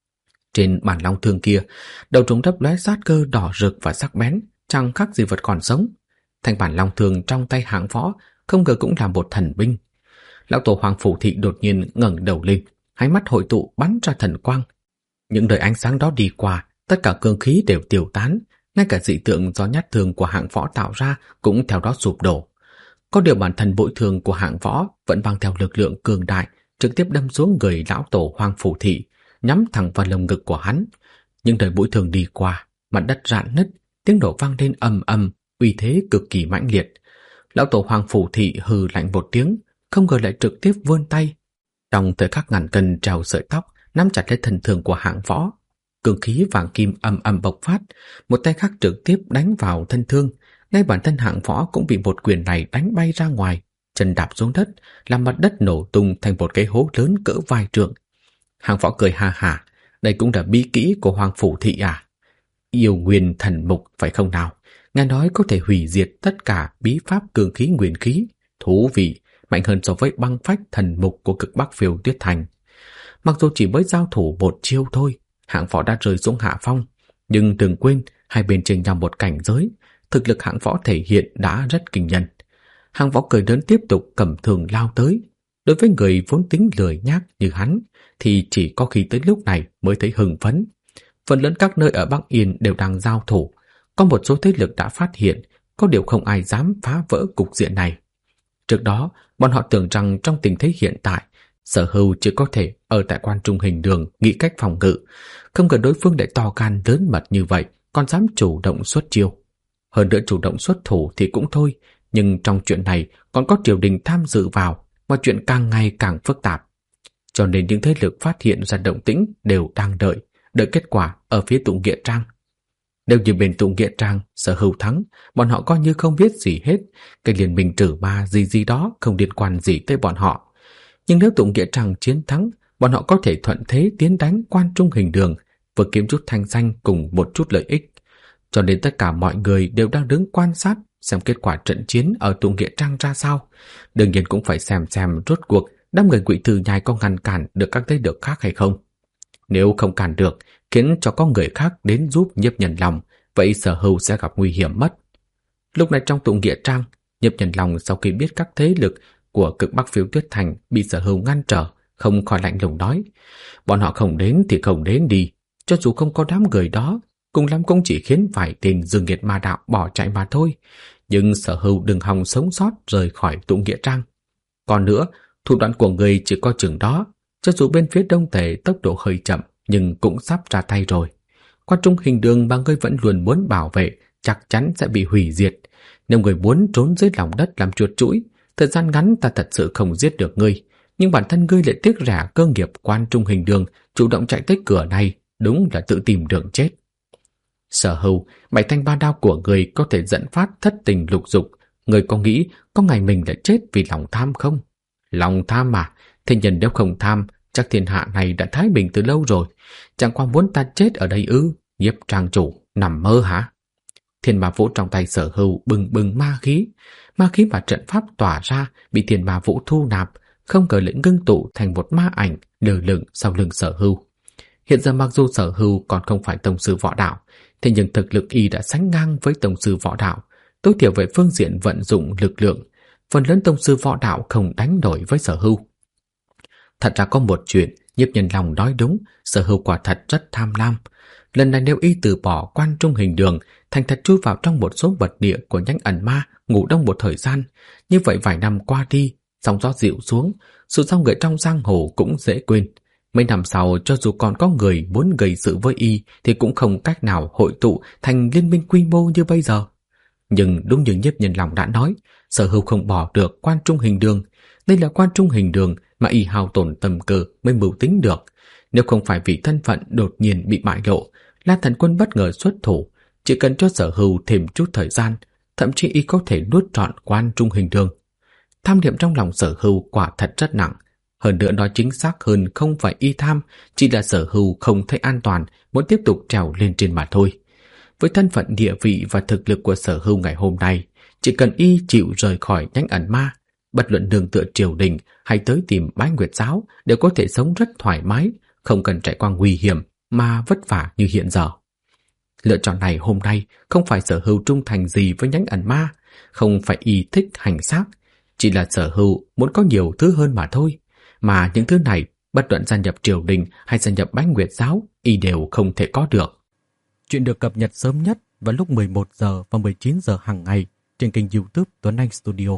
Trên bản long thương kia, đầu trống đấp lóe sát cơ đỏ rực và sắc bén, chẳng khác gì vật còn sống. Thanh bản long thương trong tay Hạng Võ không ngờ cũng là một thần binh. Lão tổ Hoàng Phủ Thị đột nhiên ngẩng đầu lên, hai mắt hội tụ bắn ra thần quang. Những đời ánh sáng đó đi qua, tất cả cương khí đều tiêu tán, ngay cả dị tượng do nhát thương của Hạng Võ tạo ra cũng theo đó sụp đổ. Có điều bản thân bội thương của Hạng Võ vẫn mang theo lực lượng cường đại, trực tiếp đâm xuống người lão tổ Hoàng Phủ Thị, nhắm thẳng vào lồng ngực của hắn. Nhưng đời bội thương đi qua, mặt đất rạn nứt, tiếng nổ vang lên ầm ầm, uy thế cực kỳ mãnh liệt. Lão tổ Hoàng Phủ Thị hừ lạnh một tiếng, không ngờ lại trực tiếp vươn tay. Trong thời khắc ngàn cân treo sợi tóc, nắm chặt lấy thân thương của Hạng Võ. Cường khí vàng kim ầm ầm bộc phát, một tay khác trực tiếp đánh vào thân thương. Ngay bản thân Hạng Võ cũng bị một quyền này đánh bay ra ngoài, chân đạp xuống đất, làm mặt đất nổ tung thành một cái hố lớn cỡ vài trượng. Hạng Võ cười ha hả, đây cũng là bí kỹ của Hoàng Phủ Thị à? Yêu nguyên thần mục phải không nào? Nghe nói có thể hủy diệt tất cả bí pháp cường khí nguyên khí. Thú vị, mạnh hơn so với băng phách thần mục của Cực Bắc Phiêu Tuyết Thành. Mặc dù chỉ mới giao thủ một chiêu thôi, Hạng Võ đã rơi xuống hạ phong, nhưng đừng quên hai bên chênh nhau một cảnh giới, thực lực Hạng Võ thể hiện đã rất kinh nhân. Hạng Võ cười lớn tiếp tục cầm thương lao tới. Đối với người vốn tính lười nhác như hắn, thì chỉ có khi tới lúc này mới thấy hưng phấn. Phần lớn các nơi ở Bắc Yên đều đang giao thủ, có một số thế lực đã phát hiện, có điều không ai dám phá vỡ cục diện này. Trước đó, bọn họ tưởng rằng trong tình thế hiện tại, Sở Hưu chỉ có thể ở tại Quan Trung Hình Đường nghĩ cách phòng ngự, không ngờ đối phương lại to gan lớn mật như vậy, còn dám chủ động xuất chiêu. Hơn nữa chủ động xuất thủ thì cũng thôi, nhưng trong chuyện này còn có triều đình tham dự vào, và chuyện càng ngày càng phức tạp. Cho nên những thế lực phát hiện ra động tĩnh đều đang đợi kết quả ở phía Tụ Nghĩa Trang. Nếu như bên Tụ Nghĩa Trang Sở Hưu thắng, bọn họ coi như không biết gì hết, cái liên minh trừ ma gì đó không liên quan gì tới bọn họ. Nhưng nếu Tụ Nghĩa Trang chiến thắng, bọn họ có thể thuận thế tiến đánh Quan Trung Hình Đường, vừa kiếm chút thanh danh cùng một chút lợi ích. Cho nên tất cả mọi người đều đang đứng quan sát xem kết quả trận chiến ở Tụ Nghĩa Trang ra sao. Đương nhiên cũng phải xem rốt cuộc đám người Ngụy Thư Nhai có ngăn cản được các thế lực khác hay không. Nếu không cản được, khiến cho có người khác đến giúp Nhiếp Nhân Long, vậy Sở Hưu sẽ gặp nguy hiểm mất. Lúc này trong Tụ Nghĩa Trang, Nhiếp Nhân Long sau khi biết các thế lực của Cực Bắc Phiêu Tuyết Thành bị Sở Hưu ngăn trở, không khỏi lạnh lùng nói: bọn họ không đến thì không đến đi, cho dù không có đám người đó, cùng lắm cũng chỉ khiến vài tên dương nghiệt ma đạo bỏ chạy mà thôi. Nhưng Sở Hưu đừng hòng sống sót rời khỏi Tụ Nghĩa Trang. Còn nữa, thủ đoạn của người chỉ có chừng đó, cho dù bên phía Đông Tề tốc độ hơi chậm nhưng cũng sắp ra tay rồi. Quan Trung Hình Đường mà ngươi vẫn luôn muốn bảo vệ chắc chắn sẽ bị hủy diệt. Nếu người muốn trốn dưới lòng đất làm chuột chũi, thời gian ngắn ta thật sự không giết được ngươi, nhưng bản thân ngươi lại tiếc rẻ cơ nghiệp Quan Trung Hình Đường chủ động chạy tới cửa này, đúng là tự tìm đường chết. Sở Hưu, 7 thanh ba đao của người có thể dẫn phát thất tình lục dục. Người có nghĩ có ngày mình đã chết vì lòng tham không? Lòng tham mà, thế nhân nếu không tham, chắc thiên hạ này đã thái bình từ lâu rồi. Chẳng qua muốn ta chết ở đây ư? Nhiếp trang chủ, nằm mơ hả? Thiên ma vũ trong tay Sở Hưu bừng bừng ma khí mà trận pháp tỏa ra bị thiên ma vũ thu nạp, không ngờ lại ngưng tụ thành một ma ảnh lơ lửng sau lưng Sở Hưu. Hiện giờ mặc dù Sở Hưu còn không phải tông sư võ đạo, thế nhưng thực lực y đã sánh ngang với tông sư võ đạo, tối thiểu về phương diện vận dụng lực lượng, phần lớn tông sư võ đạo không đánh nổi với Sở Hưu. Thật ra có một chuyện, Nhiếp Nhân Long nói đúng, Sở Hưu quả thật rất tham lam. Lần này nếu y từ bỏ quan trung hình đường, thành thật chui vào trong một số mật địa của nhánh ẩn ma, ngủ đông một thời gian, như vậy vài năm qua đi, sóng gió dịu xuống, sự sao người trong giang hồ cũng dễ quên. Mấy năm sau, cho dù còn có người muốn gây sự với y thì cũng không cách nào hội tụ thành liên minh quy mô như bây giờ. Nhưng đúng như Nhiếp Nhân Long đã nói, Sở Hưu không bỏ được quan trung hình đường. Đây là quan trung hình đường mà y hao tổn tâm cơ mới mưu tính được. Nếu không phải vì thân phận đột nhiên bị bại lộ, La Thần Quân bất ngờ xuất thủ, chỉ cần cho Sở Hưu thêm chút thời gian, thậm chí y có thể nuốt trọn quan trung hình đường. Tham niệm trong lòng Sở Hưu quả thật rất nặng. Hơn nữa nói chính xác hơn không phải y tham, chỉ là Sở Hưu không thấy an toàn, muốn tiếp tục trèo lên trên mà thôi. Với thân phận địa vị và thực lực của Sở Hưu ngày hôm nay, chỉ cần y chịu rời khỏi nhánh ẩn ma, bất luận nương tựa triều đình hay tới tìm Bái Nguyệt giáo đều có thể sống rất thoải mái, không cần trải qua nguy hiểm mà vất vả như hiện giờ. Lựa chọn này hôm nay không phải Sở Hưu trung thành gì với nhánh ẩn ma, không phải y thích hành xác, chỉ là Sở Hưu muốn có nhiều thứ hơn mà thôi. Mà những thứ này, bất luận gia nhập triều đình hay gia nhập Bái Nguyệt giáo, y đều không thể có được. Chuyện được cập nhật sớm nhất vào lúc 11 giờ và 19 giờ hàng ngày trên kênh YouTube Tuấn Anh Studio.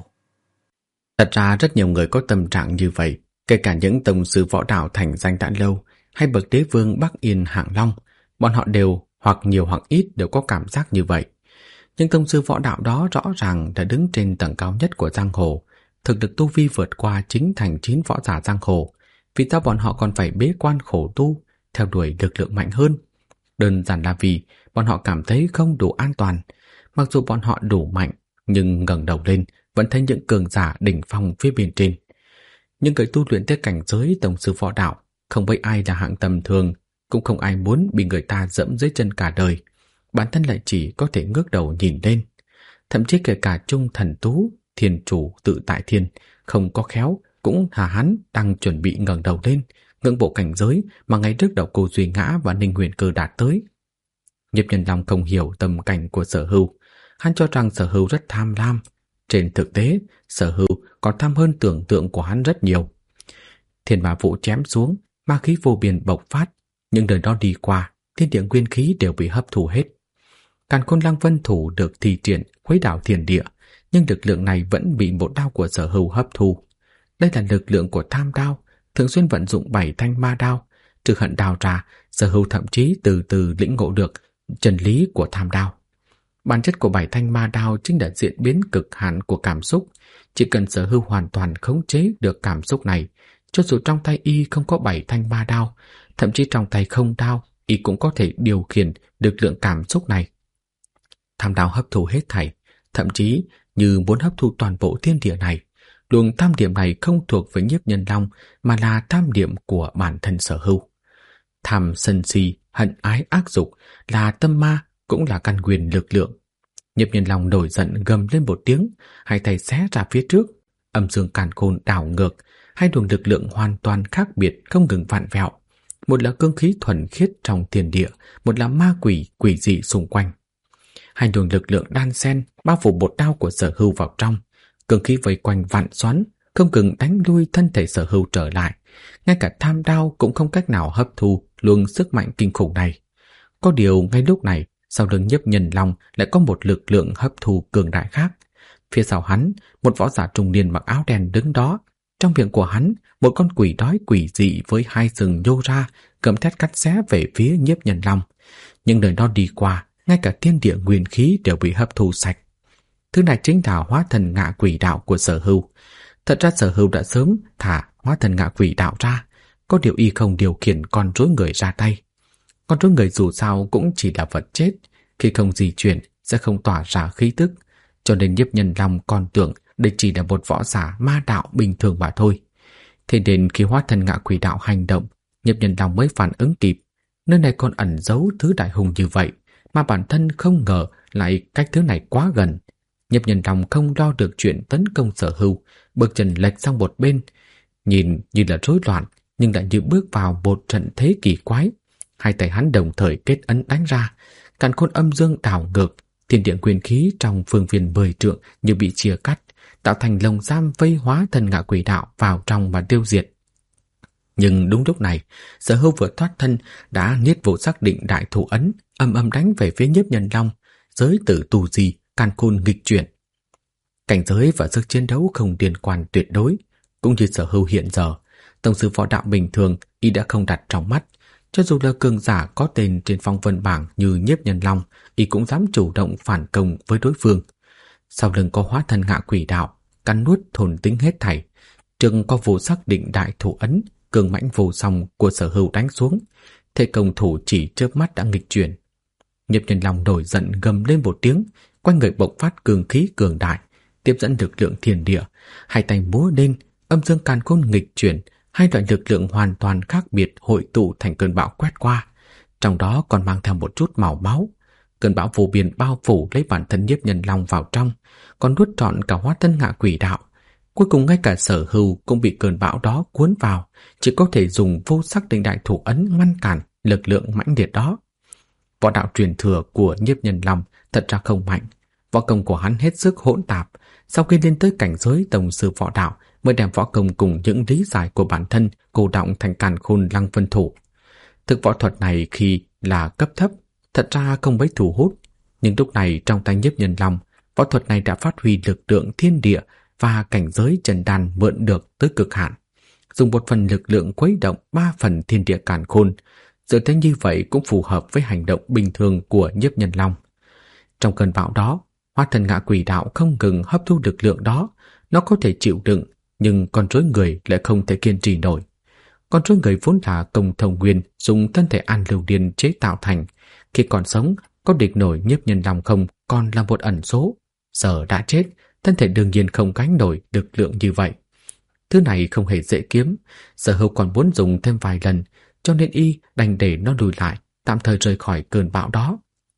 Thật ra rất nhiều người có tâm trạng như vậy, kể cả những tông sư võ đạo thành danh đã lâu hay bậc đế vương Bắc Yên Hạng Long, bọn họ đều hoặc nhiều hoặc ít đều có cảm giác như vậy. Nhưng tông sư võ đạo đó rõ ràng đã đứng trên tầng cao nhất của giang hồ, thực lực tu vi vượt qua chính thành 9 võ giả giang hồ, vì sao bọn họ còn phải bế quan khổ tu, theo đuổi lực lượng mạnh hơn? Đơn giản là vì bọn họ cảm thấy không đủ an toàn. Mặc dù bọn họ đủ mạnh, nhưng ngẩng đầu lên vẫn thấy những cường giả đỉnh phong phía bên trên. Nhưng người tu luyện tới cảnh giới tông sư võ đạo, không mấy ai là hạng tầm thường, cũng không ai muốn bị người ta dẫm dưới chân cả đời. Bản thân lại chỉ có thể ngước đầu nhìn lên. Thậm chí kể cả Trung Thần Tú, Thiên Chủ Tự Tại Thiên, không có khéo, cũng hắn đang chuẩn bị ngẩng đầu lên, ngưỡng bộ cảnh giới mà ngày trước Độc Cô Duy Ngã và Ninh Huyền Cơ đạt tới. Nhiếp Nhân Long không hiểu tầm cảnh của Sở Hưu, hắn cho rằng Sở Hưu rất tham lam. Trên thực tế, Sở Hưu còn tham hơn tưởng tượng của hắn rất nhiều. Thiên ma vũ chém xuống, ma khí vô biên bộc phát, những đời đó đi qua, thiên địa nguyên khí đều bị hấp thụ hết. Càn Khôn Lăng Vân Thủ được thi triển khuấy đảo thiên địa, nhưng lực lượng này vẫn bị một đao của Sở Hưu hấp thu. Đây là lực lượng của tham đao, thường xuyên vận dụng 7 thanh ma đao. Trừ hận đao ra, Sở Hưu thậm chí từ từ lĩnh ngộ được chân lý của tham đao. Bản chất của 7 thanh ma đao chính là diễn biến cực hạn của cảm xúc. Chỉ cần Sở Hưu hoàn toàn khống chế được cảm xúc này, cho dù trong tay y không có 7 thanh ma đao, thậm chí trong tay không đao, y cũng có thể điều khiển lực lượng cảm xúc này. Tham đao hấp thu hết thảy, thậm chí như muốn hấp thu toàn bộ thiên địa này. Luồng tham điểm này không thuộc về Nhiếp Nhân Long, mà là tham điểm của bản thân Sở Hưu. Tham sân si, hận ái ác dục là tâm ma, cũng là căn nguyên lực lượng. Nhiếp Nhân Long nổi giận gầm lên một tiếng, hai tay xé ra phía trước, âm dương càn khôn đảo ngược, hai luồng lực lượng hoàn toàn khác biệt không ngừng vặn vẹo. Một là cương khí thuần khiết trong thiên địa, một là ma quỷ quỷ dị xung quanh. Hai luồng lực lượng đan xen bao phủ một đao của Sở Hưu vào trong, cương khí vây quanh vặn xoắn, không ngừng đánh lui thân thể Sở Hưu trở lại. Ngay cả tham đao cũng không cách nào hấp thu luồng sức mạnh kinh khủng này. Có điều ngay lúc này, sau lưng Nhiếp Nhân Long lại có một lực lượng hấp thu cường đại khác. Phía sau hắn, một võ giả trung niên mặc áo đen đứng đó. Trong miệng của hắn, một con quỷ đói quỷ dị với hai sừng nhô ra, gầm thét cắt xé về phía Nhiếp Nhân Long. Nhưng nơi đó đi qua, ngay cả thiên địa nguyên khí đều bị hấp thu sạch. Thứ này chính là hóa thần ngạ quỷ đạo của Sở Hưu. Thật ra Sở Hưu đã sớm thả hóa thần ngạ quỷ đạo ra, có điều y không điều khiển con rối người ra tay. Con rối người dù sao cũng chỉ là vật chết, khi không di chuyển sẽ không tỏa ra khí tức, cho nên Nhiếp Nhân Long còn tưởng đây chỉ là một võ giả ma đạo bình thường mà thôi. Thế nên khi hóa thân ngạ quỷ đạo hành động, Nhiếp Nhân Long mới phản ứng kịp. Nơi này còn ẩn giấu thứ đại hùng như vậy, mà bản thân không ngờ lại cách thứ này quá gần. Nhiếp Nhân Long không lo được chuyện tấn công Sở Hưu, bước chân lệch sang một bên, nhìn như là rối loạn nhưng lại như bước vào một trận thế kỳ quái. Hai tay hắn đồng thời kết ấn đánh ra, càn khôn âm dương đảo ngược, thiên địa quyền khí trong phương viên 10 trượng như bị chia cắt, tạo thành lồng giam vây hóa thân ngạ quỷ đạo vào trong mà tiêu diệt. Nhưng đúng lúc này, Sở Hưu vừa thoát thân đã niết vô xác định đại thủ ấn, âm âm đánh về phía Nhiếp Nhân Long, giới tử tù gì, càn khôn nghịch chuyển. Cảnh giới và sức chiến đấu không liên quan tuyệt đối, cũng như Sở Hưu hiện giờ, tổng sư võ đạo bình thường y đã không đặt trong mắt. Cho dù là cường giả có tên trên phong vân bảng như Nhiếp Nhân Long, y cũng dám chủ động phản công với đối phương. Sau lưng có hóa thân ngạ quỷ đạo, cắn nuốt thôn tính hết thảy. Trừng có vô xác định đại thủ ấn, cường mãnh vô song của Sở Hưu đánh xuống, thế công thủ chỉ chớp mắt đã nghịch chuyển. Nhiếp Nhân Long nổi giận gầm lên một tiếng, quanh người bộc phát cường khí cường đại, tiếp dẫn lực lượng thiên địa, hai tay múa lên, âm dương càn khôn nghịch chuyển, hai loại lực lượng hoàn toàn khác biệt hội tụ thành cơn bão quét qua, trong đó còn mang theo một chút màu máu. Cơn bão vô biên bao phủ lấy bản thân Nhiếp Nhân Long vào trong, còn nuốt trọn cả hóa thân ngạ quỷ đạo. Cuối cùng ngay cả Sở Hưu cũng bị cơn bão đó cuốn vào, chỉ có thể dùng vô sắc định đại thủ ấn ngăn cản lực lượng mãnh liệt đó. Võ đạo truyền thừa của Nhiếp Nhân Long thật ra không mạnh, võ công của hắn hết sức hỗn tạp. Sau khi lên tới cảnh giới tổng sư võ đạo, mới đem võ công cùng những lý giải của bản thân cô đọng thành càn khôn lăng vân thủ. Thực võ thuật này khi là cấp thấp, thật ra không mấy thu hút, nhưng lúc này trong tay Nhiếp Nhân Long, võ thuật này đã phát huy lực lượng thiên địa và cảnh giới trần đan mượn được tới cực hạn, dùng một phần lực lượng khuấy động 3 phần thiên địa càn khôn. Sự thế như vậy cũng phù hợp với hành động bình thường của Nhiếp Nhân Long. Trong cơn bão đó, hóa thân ngạ quỷ đạo không ngừng hấp thu lực lượng đó. Nó có thể chịu đựng, nhưng con rối người lại không thể kiên trì nổi. Con rối người vốn là công thông nguyên dùng thân thể An Lưu Điên chế tạo thành, khi còn sống có địch nổi Nhiếp Nhân Long không còn là một ẩn số. Giờ đã chết, thân thể đương nhiên không gánh nổi lực lượng như vậy. Thứ này không hề dễ kiếm, Sở Hưu còn muốn dùng thêm vài lần, cho nên y đành để nó lùi lại, tạm thời rời khỏi cơn bão đó.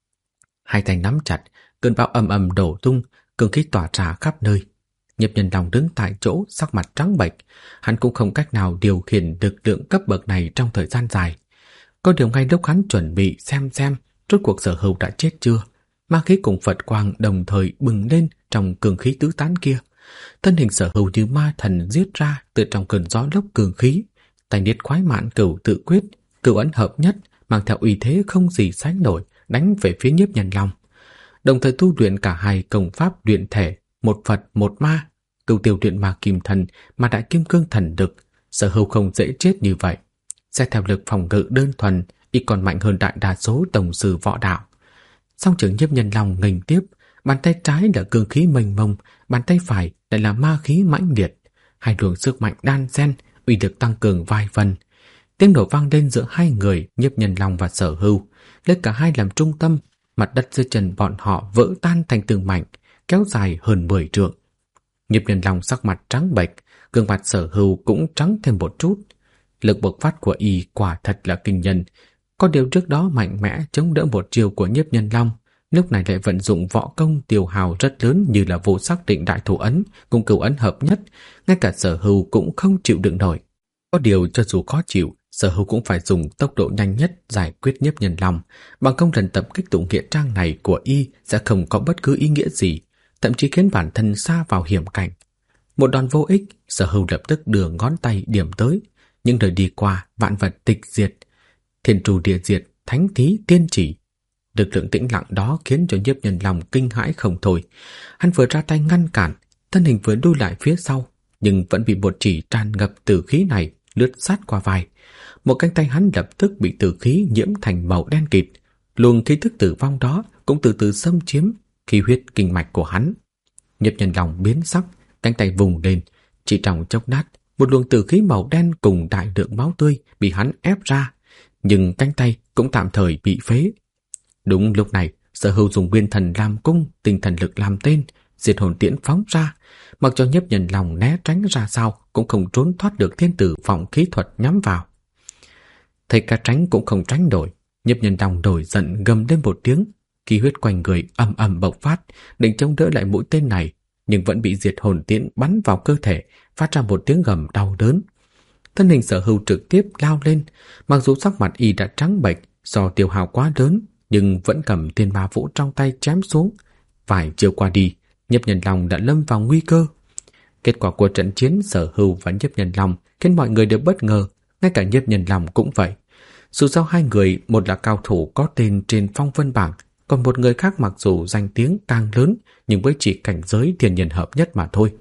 Hai tay nắm chặt, cơn bão ầm ầm đổ tung, cường khí tỏa ra khắp nơi. Nhiếp Nhân Long đứng tại chỗ, sắc mặt trắng bệch, hắn cũng không cách nào điều khiển lực lượng cấp bậc này trong thời gian dài. Có điều ngay lúc hắn chuẩn bị xem rốt cuộc Sở Hưu đã chết chưa, ma khí cùng Phật quang đồng thời bừng lên trong cường khí tứ tán kia. Thân hình Sở Hưu như ma thần giết ra từ trong cơn gió lốc cường khí, tay niết khoái mạn cửu tự quyết, cửu ấn hợp nhất, mang theo uy thế không gì sánh nổi, đánh về phía Nhiếp Nhân Long. Đồng thời tu luyện cả hai công pháp luyện thể, một Phật một ma, cửu tiêu luyện ma kim thần mà đại kim cương thần lực. Sở Hưu không dễ chết như vậy. Xét theo lực phòng ngự đơn thuần, y còn mạnh hơn đại đa số tổng sư võ đạo. Song trưởng Nhiếp Nhân Long nghênh tiếp, bàn tay trái là cương khí mênh mông, bàn tay phải lại là ma khí mãnh liệt. Hai luồng sức mạnh đan xen, uy lực tăng cường vài phần. Tiếng nổ vang lên giữa hai người, Nhiếp Nhân Long và Sở Hưu, lấy cả hai làm trung tâm, mặt đất dưới chân bọn họ vỡ tan thành từng mảnh, kéo dài hơn 10 trượng. Nhiếp Nhân Long sắc mặt trắng bệch, gương mặt Sở Hưu cũng trắng thêm một chút. Lực bộc phát của y quả thật là kinh nhân. Có điều trước đó mạnh mẽ chống đỡ một chiều của Nhiếp Nhân Long, lúc này lại vận dụng võ công tiêu hào rất lớn như là vô sắc định đại thủ ấn cùng cửu ấn hợp nhất, ngay cả Sở Hưu cũng không chịu đựng nổi. Có điều cho dù khó chịu, Sở Hưu cũng phải dùng tốc độ nhanh nhất giải quyết Nhiếp Nhân Long, bằng công lần tập kích tụ nghĩa trang này của y sẽ không có bất cứ ý nghĩa gì, thậm chí khiến bản thân sa vào hiểm cảnh. Một đòn vô ích, Sở Hưu lập tức đưa ngón tay điểm tới, những đời đi qua vạn vật tịch diệt, thiên tru địa diệt, thánh thí tiên chỉ. Lực lượng tĩnh lặng đó khiến cho Nhiếp Nhân Long kinh hãi không thôi. Hắn vừa ra tay ngăn cản, thân hình vừa lui lại phía sau, nhưng vẫn bị một chỉ tràn ngập tử khí này lướt sát qua vai. Một cánh tay hắn lập tức bị tử khí nhiễm thành màu đen kịt. Luồng khí tức tử vong đó cũng từ từ xâm chiếm khí huyết kinh mạch của hắn. Nhiếp Nhân Long biến sắc, cánh tay vùng lên, chỉ trong chốc lát, một luồng tử khí màu đen cùng đại lượng máu tươi bị hắn ép ra, nhưng cánh tay cũng tạm thời bị phế. Đúng lúc này, Sở Hưu dùng nguyên thần làm cung, tinh thần lực làm tên, diệt hồn tiễn phóng ra, mặc cho Nhiếp Nhân Long né tránh ra sao cũng không trốn thoát được thiên tử vọng khí thuật nhắm vào. Thấy cả tránh cũng không tránh nổi, Nhiếp Nhân Long nổi giận gầm lên một tiếng, khí huyết quanh người ầm ầm bộc phát, định chống đỡ lại mũi tên này, nhưng vẫn bị diệt hồn tiễn bắn vào cơ thể, phát ra một tiếng gầm đau đớn. Thân hình Sở Hưu trực tiếp lao lên, mặc dù sắc mặt y đã trắng bệch do tiêu hao quá lớn, nhưng vẫn cầm Thiên Ma Vũ trong tay chém xuống. Vài chiều qua đi, Nhiếp Nhân Long đã lâm vào nguy cơ. Kết quả của trận chiến Sở Hưu và Nhiếp Nhân Long khiến mọi người đều bất ngờ, ngay cả Nhiếp Nhân Long cũng vậy. Dù sao hai người, một là cao thủ có tên trên phong vân bảng, còn một người khác mặc dù danh tiếng càng lớn nhưng mới chỉ cảnh giới thiên nhân hợp nhất mà thôi.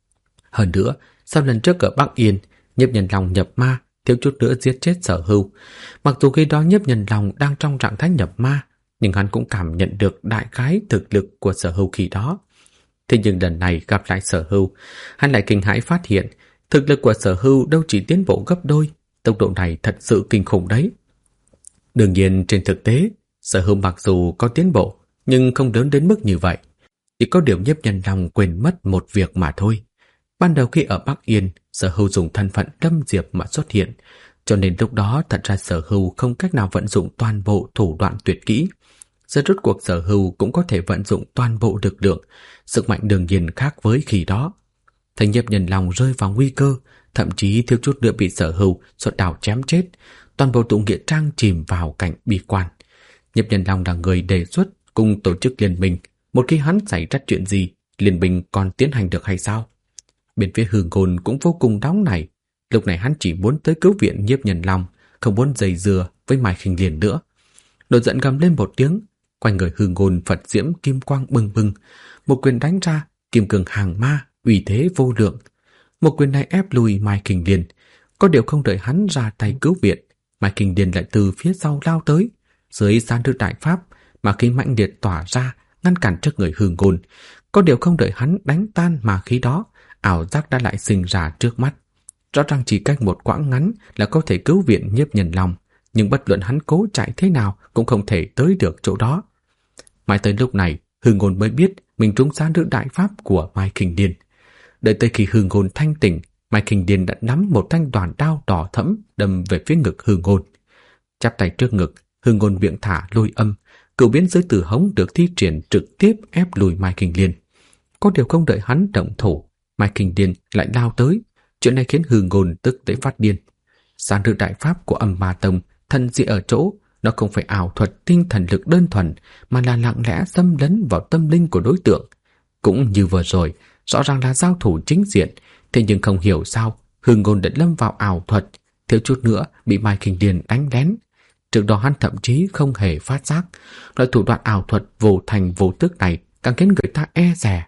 Hơn nữa, sau lần trước ở Bắc Yên, Nhiếp Nhân Long nhập ma, thiếu chút nữa giết chết Sở Hưu. Mặc dù khi đó Nhiếp Nhân Long đang trong trạng thái nhập ma, nhưng hắn cũng cảm nhận được đại khái thực lực của Sở Hưu khi đó. Thế nhưng lần này gặp lại Sở Hưu, hắn lại kinh hãi phát hiện thực lực của Sở Hưu đâu chỉ tiến bộ gấp đôi, tốc độ này thật sự kinh khủng đấy. Đương nhiên trên thực tế, Sở Hưu mặc dù có tiến bộ, nhưng không lớn đến mức như vậy. Chỉ có điều Nhiếp Nhân Long quên mất một việc mà thôi. Ban đầu khi ở Bắc Yên, Sở Hưu dùng thân phận Lâm Diệp mà xuất hiện, cho nên lúc đó thật ra Sở Hưu không cách nào vận dụng toàn bộ thủ đoạn tuyệt kỹ. Giờ rốt cuộc Sở Hưu cũng có thể vận dụng toàn bộ lực lượng, sức mạnh đương nhiên khác với khi đó. Thấy Nhiếp Nhân Long rơi vào nguy cơ, thậm chí thiếu chút nữa bị Sở Hưu xuất đao chém chết, toàn bộ tụ nghĩa trang chìm vào cảnh bi quan. Nhiếp Nhân Long là người đề xuất cùng tổ chức liên minh, một khi hắn xảy ra chuyện gì, liên minh còn tiến hành được hay sao? Bên phía Hư Ngôn cũng vô cùng nóng nảy, lúc này hắn chỉ muốn tới cứu viện Nhiếp Nhân Long, không muốn dây dưa với Mai Khinh Liên nữa. Nổi giận gầm lên một tiếng, quanh người Hư Ngôn Phật diễm kim quang bừng bừng, một quyền đánh ra, kim cường hàng ma, uy thế vô lượng. Một quyền này ép lùi Mai Khinh Liên, có điều không đợi hắn ra tay cứu viện, Mai Khinh Liên lại từ phía sau lao tới, dưới San Thư Đại Pháp mà khí mạnh liệt tỏa ra, ngăn cản trước người Hư Ngôn. Có điều không đợi hắn đánh tan mà khí đó, ảo giác đã lại sinh ra trước mắt. Rõ ràng chỉ cách một quãng ngắn là có thể cứu viện Nhiếp Nhân Long, nhưng bất luận hắn cố chạy thế nào cũng không thể tới được chỗ đó. Mãi tới lúc này, Hư Ngôn mới biết mình trúng San Thư Đại Pháp của Mai Khinh Liên. Đợi tới khi Hư Ngôn thanh tỉnh, Mai Khinh Liên đã nắm một thanh đoàn đao đỏ thẫm đâm về phía ngực Hư Ngôn. Chắp tay trước ngực, Hư Ngôn miệng thả lôi âm, cửu biến giới tử hống được thi triển trực tiếp ép lùi Mai Khinh Liên. Có điều không đợi hắn động thủ, Mai Khinh Liên lại lao tới. Chuyện này khiến Hư Ngôn tức tới phát điên. San Thư Đại Pháp của Âm Ma Tông thần dị ở chỗ, nó không phải ảo thuật tinh thần lực đơn thuần, mà là lặng lẽ xâm lấn vào tâm linh của đối tượng. Cũng như vừa rồi, rõ ràng là giao thủ chính diện, thế nhưng không hiểu sao Hư Ngôn đã lâm vào ảo thuật, thiếu chút nữa bị Mai Khinh Liên đánh lén. Trước đó hắn thậm chí không hề phát giác, loại thủ đoạn ảo thuật vô thành vô tức này càng khiến người ta e dè.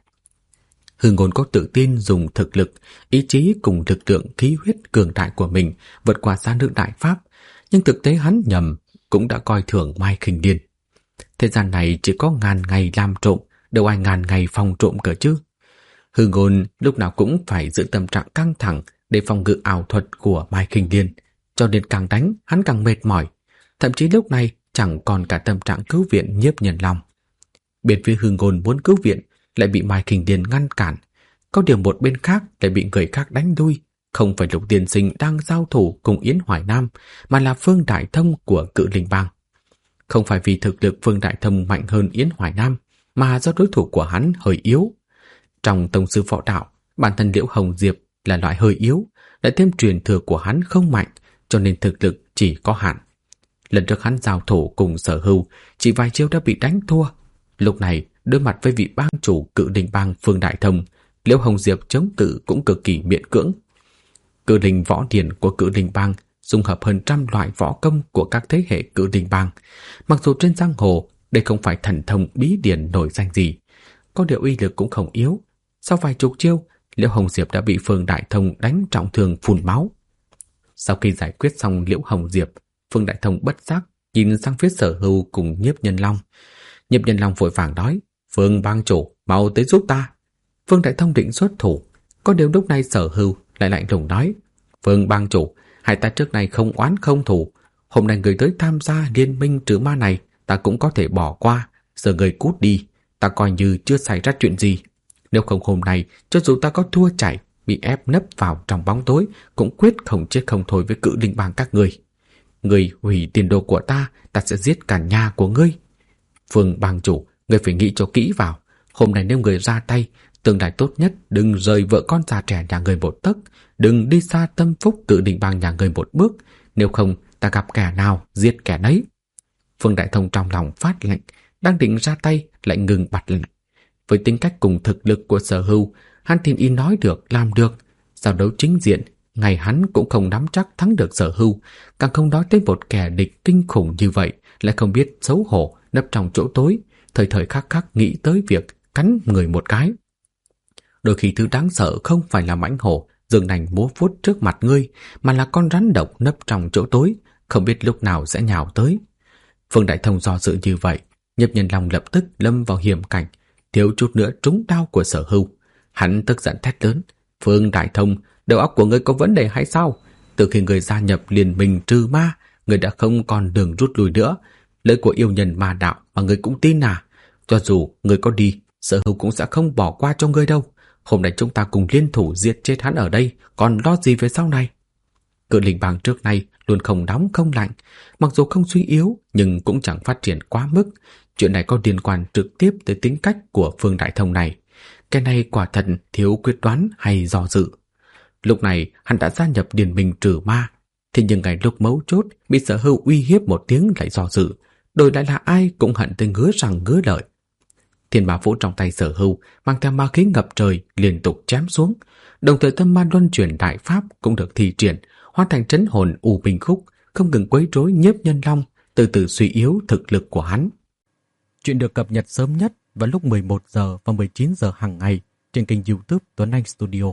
Hư Ngôn có tự tin dùng thực lực, ý chí cùng lực lượng khí huyết cường đại của mình vượt qua San Thư Đại Pháp, nhưng thực tế hắn nhầm, cũng đã coi thường Mai Khinh Liên. Thế gian này chỉ có ngàn ngày làm trộm, đâu ai ngàn ngày phòng trộm cơ chứ. Hư Ngôn lúc nào cũng phải giữ tâm trạng căng thẳng để phòng ngự ảo thuật của Mai Khinh Liên, cho nên càng đánh hắn càng mệt mỏi, thậm chí lúc này chẳng còn cả tâm trạng cứu viện Nhiếp Nhân Long. Bên phía Hư Ngôn muốn cứu viện lại bị Mai Khinh Liên ngăn cản, có điều một bên khác lại bị người khác đánh lui. Không phải Lục Tiên Sinh đang giao thủ cùng Yến Hoài Nam, mà là Phương Đại Thông của Cự Linh Bang. Không phải vì thực lực Phương Đại Thông mạnh hơn Yến Hoài Nam, mà do đối thủ của hắn hơi yếu. Trong tông sư võ đạo, bản thân Liễu Hồng Diệp là loại hơi yếu, lại thêm truyền thừa của hắn không mạnh, cho nên thực lực chỉ có hạn. Lần trước hắn giao thủ cùng Sở Hưu, chỉ vài chiêu đã bị đánh thua. Lúc này, đối mặt với vị bang chủ Cự Linh Bang Phương Đại Thông, Liễu Hồng Diệp chống cự cũng cực kỳ miễn cưỡng. Cự linh võ điển của Cự Linh Bang dung hợp hơn trăm loại võ công của các thế hệ Cự Linh Bang. Mặc dù trên giang hồ đây không phải thần thông bí điển nổi danh gì, có điều uy lực cũng không yếu. Sau vài chục chiêu, Liễu Hồng Diệp đã bị Phương Đại Thông đánh trọng thương phun máu. Sau khi giải quyết xong Liễu Hồng Diệp, Phương Đại Thông bất giác nhìn sang phía Sở Hưu cùng Nhiếp Nhân Long. Nhiếp Nhân Long vội vàng nói: "Phương bang chủ, mau tới giúp ta." Phương Đại Thông định xuất thủ, có điều lúc này Sở Hưu lại lạnh lùng nói: "Phương bang chủ, hai ta trước này không oán không thù, Hôm nay người tới tham gia liên minh trừ ma này ta cũng có thể bỏ qua, giờ người cút đi, ta coi như chưa xảy ra chuyện gì. Nếu không hôm nay, cho dù ta có thua chạy, bị ép nấp vào trong bóng tối, cũng quyết không chết không thôi với cự linh bang các ngươi. Ngươi hủy tiền đồ của ta, ta sẽ giết cả nhà của ngươi. Phương bang chủ, ngươi phải nghĩ cho kỹ vào. Hôm nay nếu người ra tay, tương lai tốt nhất đừng rời vợ con già trẻ nhà người một tấc, đừng đi xa tâm phúc cự linh bang nhà người một bước, nếu không ta gặp kẻ nào giết kẻ đấy. Phương Đại Thông trong lòng phát lệnh, đang định ra tay lại ngừng bặt lại. Với tính cách cùng thực lực của Sở Hưu, hắn tìm ý nói được làm được. Giao đấu chính diện, ngày hắn cũng không nắm chắc thắng được Sở Hưu, càng không nói tới một kẻ địch kinh khủng như vậy lại không biết xấu hổ nấp trong chỗ tối, thời thời khắc khắc nghĩ tới việc cắn người một cái. Đôi khi thứ đáng sợ không phải là mãnh hổ giương nành múa vuốt trước mặt ngươi, mà là con rắn độc nấp trong chỗ tối, không biết lúc nào sẽ nhào tới. Phương Đại Thông do dự như vậy, Nhiếp Nhân Long lập tức lâm vào hiểm cảnh, thiếu chút nữa trúng đao của Sở Hưu. Hắn tức giận thét lớn: Phương Đại Thông, đầu óc của ngươi có vấn đề hay sao? Từ khi ngươi gia nhập liên minh trừ ma, ngươi đã không còn đường rút lui nữa. Lời của yêu nhân ma đạo mà ngươi cũng tin à? Cho dù ngươi có đi, Sở Hưu cũng sẽ không bỏ qua cho ngươi đâu. Hôm nay chúng ta cùng liên thủ giết chết hắn ở đây, còn lo gì về sau này? Cự linh bang trước nay luôn không nóng không lạnh, mặc dù không suy yếu nhưng cũng chẳng phát triển quá mức. Chuyện này có liên quan trực tiếp tới tính cách của Phương Đại Thông này. Cái này quả thật thiếu quyết đoán hay do dự. Lúc này hắn đã gia nhập liên minh trừ ma, thế nhưng ngày lúc mấu chốt bị Sở Hưu uy hiếp một tiếng lại do dự, đổi lại là ai cũng hận tới ngứa răng ngứa lợi. Thiên Ma Vũ trong tay Sở Hưu mang theo ma khí ngập trời liên tục chém xuống, đồng thời tâm ma luân chuyển đại pháp cũng được thi triển, hóa thành trấn hồn u bình khúc, không ngừng quấy rối Nhiếp Nhân Long, từ từ suy yếu thực lực của hắn. Chuyện được cập nhật sớm nhất vào lúc 11 giờ và 19 giờ hàng ngày trên kênh YouTube Tuấn Anh Studio.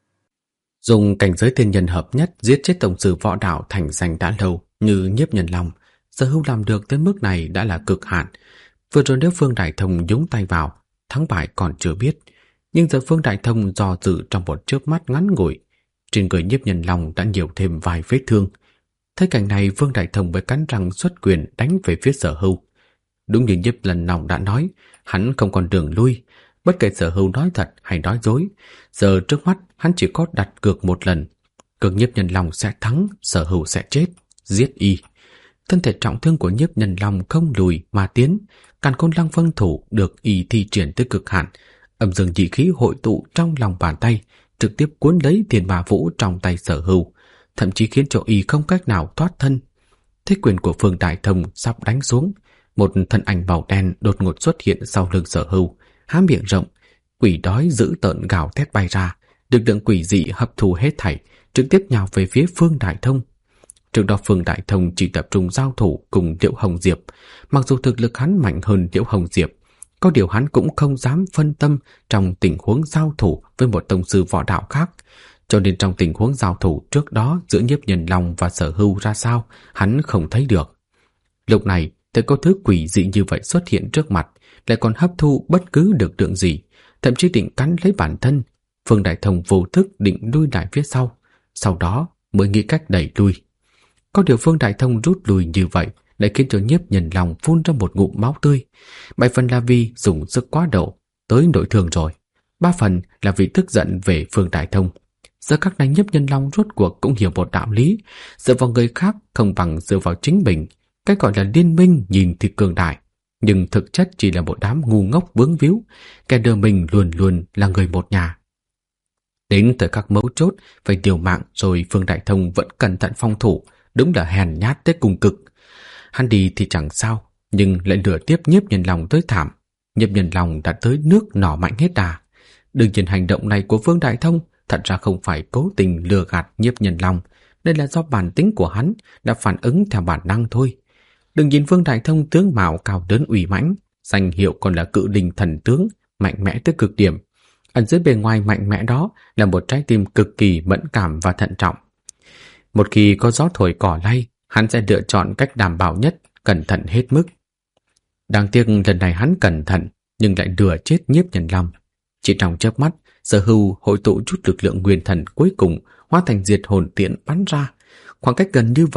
Dùng cảnh giới thiên nhân hợp nhất giết chết tổng sư võ đạo thành danh đã lâu như Nhiếp Nhân Long, Sở Hưu làm được tới mức này đã là cực hạn. Vừa rồi nếu Phương Đại Thông nhúng tay vào, thắng bại còn chưa biết, nhưng giờ Phương Đại Thông do dự trong một chớp mắt ngắn ngủi, trên người Nhiếp Nhân Long đã nhiều thêm vài vết thương. Thấy cảnh này, Phương Đại Thông mới cắn răng xuất quyền đánh về phía Sở Hưu. Đúng như Nhiếp Nhân Long đã nói, hắn không còn đường lui, bất kể Sở Hưu nói thật hay nói dối, giờ trước mắt hắn chỉ có đặt cược một lần. Cược Nhiếp Nhân Long sẽ thắng, Sở Hưu sẽ chết, giết y. Thân thể trọng thương của Nhiếp Nhân Long không lùi mà tiến, Càn Khôn Lăng Vân thủ được y thi triển tới cực hạn, âm dương dị khí hội tụ trong lòng bàn tay, trực tiếp cuốn lấy Thiên Ma Vũ trong tay Sở Hưu, thậm chí khiến cho y không cách nào thoát thân. Thế quyền của Phương Đại Thông sắp đánh xuống, một thân ảnh màu đen đột ngột xuất hiện sau lưng Sở Hưu, há miệng rộng, quỷ đói dữ tợn gào thét bay ra, lực lượng quỷ dị hấp thu hết thảy, trực tiếp nhào về phía Phương Đại Thông. Trước đó Phương Đại Thông chỉ tập trung giao thủ cùng Liễu Hồng Diệp, mặc dù thực lực hắn mạnh hơn Liễu Hồng Diệp, có điều hắn cũng không dám phân tâm trong tình huống giao thủ với một tông sư võ đạo khác, cho nên trong tình huống giao thủ trước đó giữa Nhiếp Nhân Long và Sở Hưu ra sao, hắn không thấy được. Lúc này, thấy có thứ quỷ dị như vậy xuất hiện trước mặt, lại còn hấp thu bất cứ lực lượng gì, thậm chí định cắn lấy bản thân. Phương Đại Thông vô thức định lui lại phía sau đó mới nghĩ cách đẩy lui. Có điều Phương Đại Thông rút lui như vậy lại khiến cho Nhiếp Nhân Long phun ra một ngụm máu tươi. 7 phần là vì dùng sức quá độ, tới nội thương rồi. 3 phần là vì tức giận về Phương Đại Thông. Giờ các này Nhiếp Nhân Long rốt cuộc cũng hiểu một đạo lý, dựa vào người khác không bằng dựa vào chính mình. Cái gọi là liên minh nhìn thì cường đại, nhưng thực chất chỉ là một đám ngu ngốc vướng víu, kẻ đưa mình luôn luôn là người một nhà. Đến thời khắc mấu chốt phải liều mạng rồi Phương Đại Thông vẫn cẩn thận phòng thủ, đúng là hèn nhát tới cùng cực. Hắn đi thì chẳng sao, nhưng lại lừa tiếp Nhiếp Nhân Long tới thảm. Nhiếp Nhân Long đã tới nước nỏ mạnh hết đà. Đương nhiên hành động này của Phương Đại Thông thật ra không phải cố tình lừa gạt Nhiếp Nhân Long, đây là do bản tính của hắn đã phản ứng theo bản năng thôi. Đừng nhìn Phương Đại Thông tướng mạo cao lớn uy mãnh, danh hiệu còn là cự linh thần tướng, mạnh mẽ tới cực điểm. Ẩn dưới bề ngoài mạnh mẽ đó là một trái tim cực kỳ mẫn cảm và thận trọng. Một khi có gió thổi cỏ lay, hắn sẽ lựa chọn cách đảm bảo nhất, cẩn thận hết mức. Đáng tiếc lần này hắn cẩn thận nhưng lại lừa chết Nhiếp Nhân Long. Chỉ trong chớp mắt, Sở Hưu hội tụ chút lực lượng nguyên thần cuối cùng hóa thành diệt hồn tiễn bắn ra. Khoảng cách gần như vậy,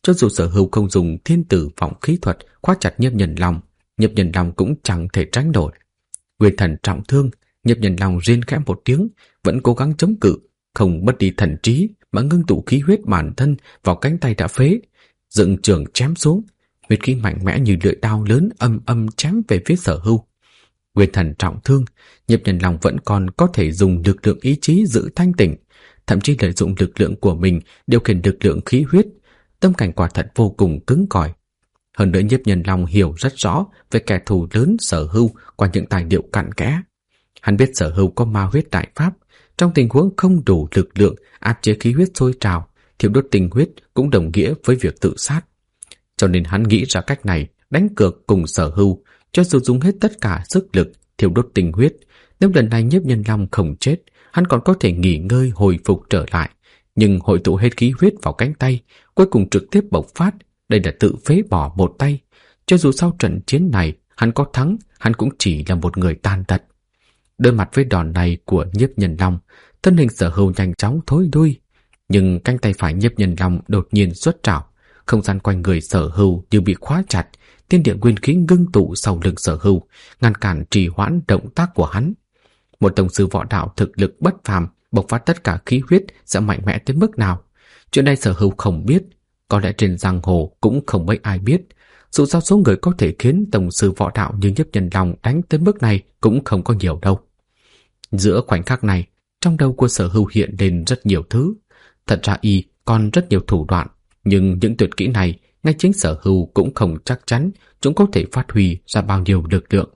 Cho dù Sở Hưu không dùng thiên tử vọng khí thuật khóa chặt Nhiếp Nhân Long cũng chẳng thể tránh nổi. Nguyên thần trọng thương, Nhiếp Nhân Long rên khẽ một tiếng, vẫn cố gắng chống cự, không mất đi thần trí mà ngưng tụ khí huyết bản thân vào cánh tay đã phế, dựng trường chém xuống, huyết khí mạnh mẽ như lưỡi đao lớn âm âm chém về phía Sở Hưu. Nguyên thần trọng thương, Nhiếp Nhân Long vẫn còn có thể dùng lực lượng ý chí giữ thanh tỉnh, thậm chí lợi dụng lực lượng của mình điều khiển lực lượng khí huyết. Tâm cảnh quả thật vô cùng cứng cỏi. Hơn nữa Nhiếp Nhân Long hiểu rất rõ về kẻ thù lớn Sở Hưu qua những tài liệu cặn kẽ. Hắn biết Sở Hưu có ma huyết đại pháp, trong tình huống không đủ lực lượng áp chế khí huyết sôi trào, thiêu đốt tinh huyết cũng đồng nghĩa với việc tự sát. Cho nên hắn nghĩ ra cách này đánh cược cùng Sở Hưu, cho dù dùng hết tất cả sức lực thiêu đốt tinh huyết, nếu lần này Nhiếp Nhân Long không chết, hắn còn có thể nghỉ ngơi hồi phục trở lại, nhưng hội tụ hết khí huyết vào cánh tay, cuối cùng trực tiếp bộc phát, đây là tự phế bỏ một tay. Cho dù sau trận chiến này hắn có thắng, hắn cũng chỉ là một người tàn tật. Đối mặt với đòn này của Nhiếp Nhân Long, thân hình Sở Hưu nhanh chóng thối lui, nhưng cánh tay phải Nhiếp Nhân Long đột nhiên xuất trảo, không gian quanh người Sở Hưu như bị khóa chặt, thiên địa nguyên khí ngưng tụ sau lưng Sở Hưu, ngăn cản trì hoãn động tác của hắn. Một tông sư võ đạo thực lực bất phàm bộc phát tất cả khí huyết sẽ mạnh mẽ tới mức nào? Chuyện này Sở Hưu không biết, có lẽ trên giang hồ cũng không mấy ai biết. Dù sao số người có thể khiến tông sư võ đạo như Nhiếp Nhân Long đánh tới mức này cũng không có nhiều đâu. Giữa khoảnh khắc này, trong đầu của Sở Hưu hiện lên rất nhiều thứ. Thật ra y còn rất nhiều thủ đoạn, nhưng những tuyệt kỹ này ngay chính Sở Hưu cũng không chắc chắn chúng có thể phát huy ra bao nhiêu lực lượng.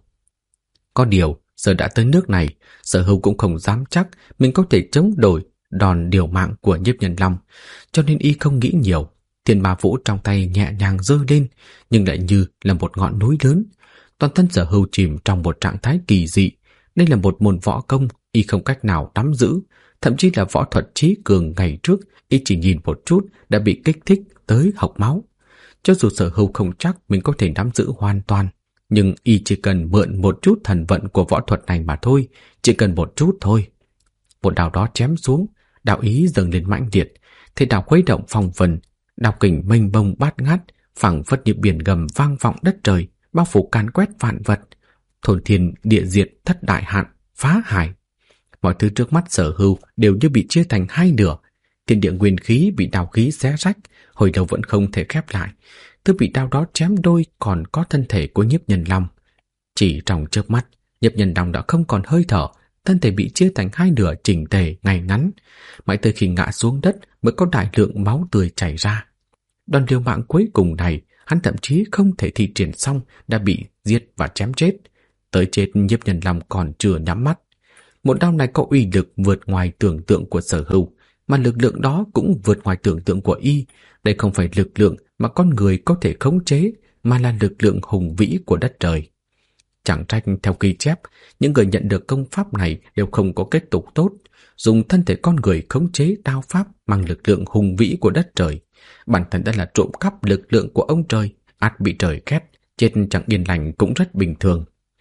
Có điều, giờ đã tới nước này, Sở Hưu cũng không dám chắc mình có thể chống đổi đòn điều mạng của Nhiếp Nhân Long, cho nên y không nghĩ nhiều. Thiên Ma Vũ trong tay nhẹ nhàng giơ lên, nhưng lại như là một ngọn núi lớn. Toàn thân Sở Hưu chìm trong một trạng thái kỳ dị. Đây là một môn võ công y không cách nào nắm giữ, thậm chí là võ thuật trí cường ngày trước y chỉ nhìn một chút đã bị kích thích tới hộc máu. Cho dù Sở Hưu không chắc mình có thể nắm giữ hoàn toàn, nhưng y chỉ cần mượn một chút thần vận của võ thuật này mà thôi, chỉ cần một chút thôi. Một đao đó chém xuống, đạo ý dâng lên mãnh liệt, thế đao khuấy động phong vân, đao kình mênh mông bát ngát, phảng phất như biển gầm vang vọng đất trời, bao phủ càn quét vạn vật, thôn thiên địa diệt, thất đại hạn, phá hải. Mọi thứ trước mắt Sở Hưu đều như bị chia thành hai nửa, thiên địa nguyên khí bị đao khí xé rách, hồi đầu vẫn không thể khép lại. Thứ bị đao đó chém đôi còn có thân thể của Nhiếp Nhân Long. Chỉ trong chớp mắt, Nhiếp Nhân Long đã không còn hơi thở, thân thể bị chia thành hai nửa chỉnh tề ngay ngắn, mãi tới khi ngã xuống đất mới có đại lượng máu tươi chảy ra. Đòn liều mạng cuối cùng này, hắn thậm chí không thể thi triển xong đã bị giết và chém chết. Tới chết Nhiếp Nhân Long còn chưa nhắm mắt. Một đao này có uy lực vượt ngoài tưởng tượng của Sở Hưu, mà lực lượng đó cũng vượt ngoài tưởng tượng của y. Đây không phải lực lượng mà con người có thể khống chế, mà là lực lượng hùng vĩ của đất trời. Chẳng trách theo ghi chép, những người nhận được công pháp này đều không có kết cục tốt, dùng thân thể con người khống chế đao pháp mang lực lượng hùng vĩ của đất trời. Bản thân đã là trộm cắp lực lượng của ông trời, ắt bị trời ghét, chết chẳng yên lành cũng rất bình thường.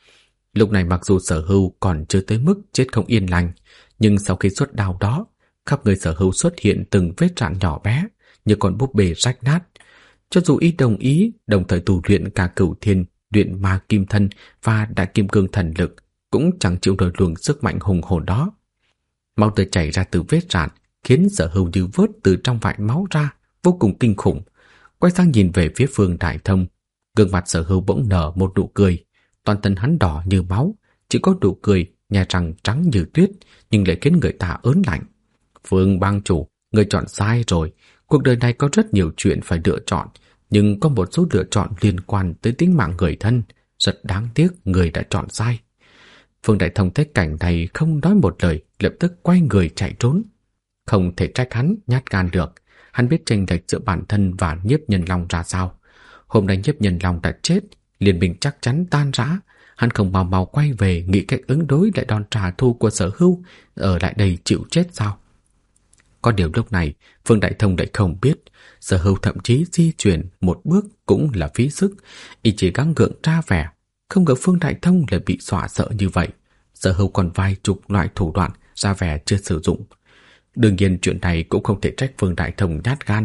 Lúc này mặc dù Sở Hưu còn chưa tới mức chết không yên lành, nhưng sau khi xuất đao đó, khắp người Sở Hưu xuất hiện từng vết rạn nhỏ bé, như con búp bê rách nát. Cho dù y đồng ý đồng thời tu luyện cả Cửu Thiên, luyện ma kim thân và đại kim cương thần lực, cũng chẳng chịu nổi luồng sức mạnh hùng hồn đó. Máu tươi chảy ra từ vết rạn, khiến Sở Hưu như vớt từ trong vại máu ra, vô cùng kinh khủng. Quay sang nhìn về phía Phương Đại Thông, gương mặt Sở Hưu bỗng nở một nụ cười, toàn thân hắn đỏ như máu, chỉ có nụ cười nhà răng trắng như tuyết, nhưng lại khiến người ta ớn lạnh. Phương bang chủ, người chọn sai rồi. Cuộc đời này có rất nhiều chuyện phải lựa chọn, nhưng có một số lựa chọn liên quan tới tính mạng người thân. Rất đáng tiếc người đã chọn sai. Phương Đại Thông thấy cảnh này không nói một lời, lập tức quay người chạy trốn. Không thể trách hắn nhát gan được. Hắn biết chênh lệch giữa bản thân và Nhiếp Nhân Long ra sao. Hôm nay Nhiếp Nhân Long đã chết, liên minh chắc chắn tan rã. Hắn không mau mau quay về nghĩ cách ứng đối lại đòn trả thù của Sở Hưu, ở lại đây chịu chết sao? Có điều lúc này Phương Đại Thông lại không biết, Sở Hưu thậm chí di chuyển một bước cũng là phí sức, y chỉ gắng gượng ra vẻ. Không ngờ Phương Đại Thông lại bị dọa sợ như vậy. Sở Hưu còn vài chục loại thủ đoạn ra vẻ chưa sử dụng. Đương nhiên chuyện này cũng không thể trách Phương Đại Thông nhát gan.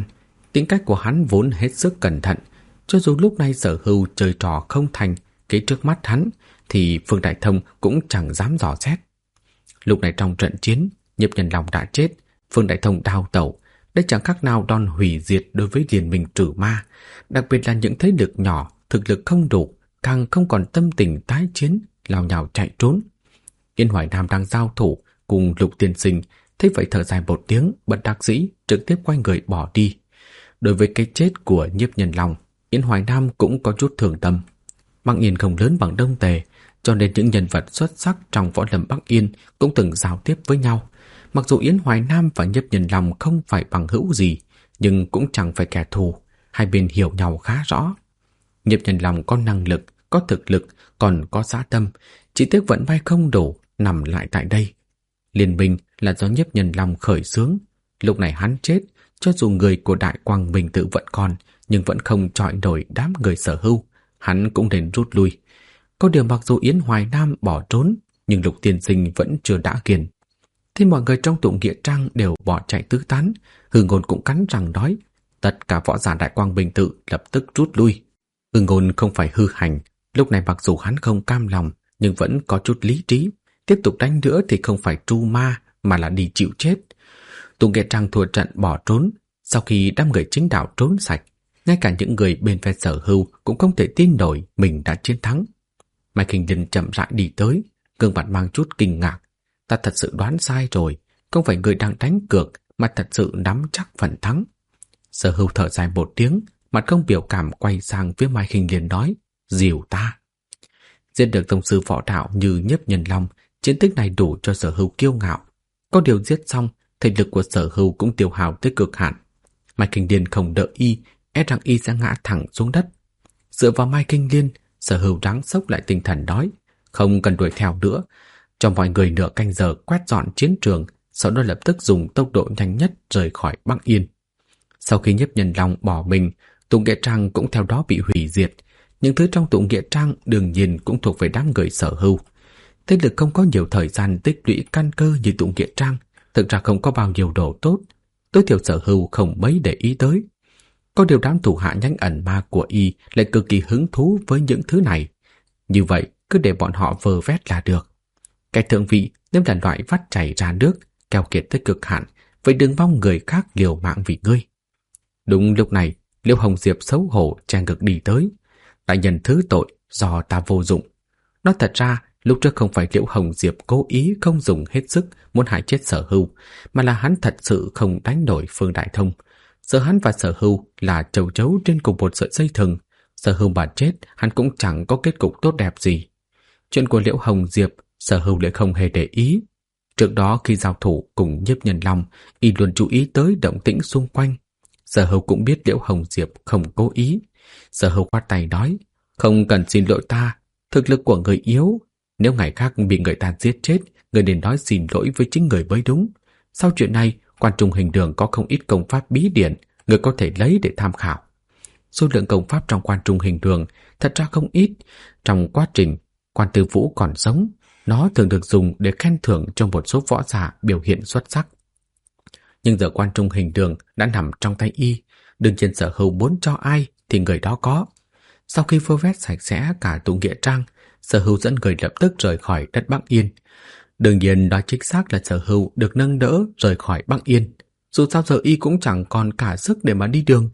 Tính cách của hắn vốn hết sức cẩn thận, cho dù lúc này Sở Hưu chơi trò không thành kế trước mắt hắn thì Phương Đại Thông cũng chẳng dám dò xét. Lúc này trong trận chiến, Nhiếp Nhân Long đã chết, Phương Đại Thông đào tẩu, đây chẳng khác nào đòn hủy diệt đối với liên minh trừ ma, đặc biệt là những thế lực nhỏ thực lực không đủ, càng không còn tâm tình tái chiến, lao nhào chạy trốn. Yên Hoài Nam đang giao thủ cùng Lục Tiên Sinh, thấy vậy thở dài một tiếng, bất đắc dĩ trực tiếp quay người bỏ đi. Đối với cái chết của Nhiếp Nhân Long, Yên Hoài Nam cũng có chút thương tâm. Băng Yên không lớn bằng Đông Tề, cho nên những nhân vật xuất sắc trong võ lâm Bắc Yên cũng từng giao tiếp với nhau. Mặc dù Yến Hoài Nam và Nhiếp Nhân Long không phải bằng hữu gì, nhưng cũng chẳng phải kẻ thù, hai bên hiểu nhau khá rõ. Nhiếp Nhân Long có năng lực, có thực lực, còn có dã tâm, chỉ tiếc vận may không đủ, nằm lại tại đây. Liên minh là do Nhiếp Nhân Long khởi xướng, lúc này hắn chết, cho dù người của Đại Quang Minh Tự vẫn còn, nhưng vẫn không chọi nổi đám người Sở Hưu, hắn cũng nên rút lui. Có điều mặc dù Yến Hoài Nam bỏ trốn, nhưng Lục Tiên Sinh vẫn chưa đã kiền. Thì mọi người trong tụ nghĩa trang đều bỏ chạy tứ tán, Hư Ngôn cũng cắn răng nói, tất cả võ giả Đại Quang Minh Tự lập tức rút lui. Hư Ngôn không phải hư hành, lúc này mặc dù hắn không cam lòng, nhưng vẫn có chút lý trí, tiếp tục đánh nữa thì không phải tru ma mà là đi chịu chết. Tụ nghĩa trang thua trận bỏ trốn, sau khi đám người chính đạo trốn sạch, ngay cả những người bên phe Sở Hưu cũng không thể tin nổi mình đã chiến thắng. Mai Kinh Điền chậm rãi đi tới, gương mặt mang chút kinh ngạc. Ta thật sự đoán sai rồi, không phải người đang đánh cược mà thật sự nắm chắc phần thắng. Sở Hưu thở dài một tiếng, mặt không biểu cảm quay sang phía Mai Kinh Điền nói, dìu ta. Giết được tông sư võ đạo như Nhiếp Nhân Long, chiến tích này đủ cho Sở Hưu kiêu ngạo. Có điều giết xong, thể lực của Sở Hưu cũng tiêu hao tới cực hạn. Mai Kinh Điền không đợi y, e rằng y sẽ ngã thẳng xuống đất. Dựa vào Mai Kinh Liên, Sở Hưu ráng sốc lại tinh thần nói, không cần đuổi theo nữa, cho mọi người nửa canh giờ quét dọn chiến trường, sau đó lập tức dùng tốc độ nhanh nhất rời khỏi Bắc Yên. Sau khi Nhiếp Nhân Long bỏ mình, tụ nghĩa trang cũng theo đó bị hủy diệt. Những thứ trong tụ nghĩa trang đương nhiên cũng thuộc về đám người Sở Hưu. Thế lực không có nhiều thời gian tích lũy căn cơ như tụ nghĩa trang, thực ra không có bao nhiêu đồ tốt, tối thiểu Sở Hưu không mấy để ý tới. Có điều đám thủ hạ nhanh ẩn ma của y lại cực kỳ hứng thú với những thứ này. Như vậy, cứ để bọn họ vơ vét là được. Cái thượng vị nếu là loại vắt chảy ra nước, keo kiệt tới cực hạn, vậy đừng mong người khác liều mạng vì ngươi. Đúng lúc này, Liễu Hồng Diệp xấu hổ che ngực đi tới. Đại nhân thứ tội do ta vô dụng. Nói thật ra, lúc trước không phải Liễu Hồng Diệp cố ý không dùng hết sức muốn hại chết Sở Hưu, mà là hắn thật sự không đánh nổi Phương Đại Thông. Giờ hắn và Sở Hưu là chầu chấu trên cùng một sợi dây thừng. Sở Hưu mà chết, hắn cũng chẳng có kết cục tốt đẹp gì. Chuyện của Liễu Hồng Diệp, Sở Hưu lại không hề để ý. Trước đó khi giao thủ cùng Nhiếp Nhân Long, y luôn chú ý tới động tĩnh xung quanh. Sở Hưu cũng biết Liễu Hồng Diệp không cố ý. Sở Hưu khoát tay nói, không cần xin lỗi ta, thực lực của người yếu. Nếu ngày khác bị người ta giết chết, người nên nói xin lỗi với chính người mới đúng. Sau chuyện này, Quan Trung Hình Đường có không ít công pháp bí điển, người có thể lấy để tham khảo. Số lượng công pháp trong Quan Trung Hình Đường thật ra không ít. Trong quá trình Quan Tư Vũ còn sống, nó thường được dùng để khen thưởng cho một số võ giả biểu hiện xuất sắc. Nhưng giờ Quan Trung Hình Đường đã nằm trong tay y, đương nhiên Sở Hưu muốn cho ai thì người đó có. Sau khi vơ vét sạch sẽ cả tụ nghĩa trang, Sở Hưu dẫn người lập tức rời khỏi đất Bắc Yên. Đương nhiên đó chính xác là Sở Hưu được nâng đỡ rời khỏi Bắc Yên. Dù sao giờ y cũng chẳng còn cả sức để mà đi đường.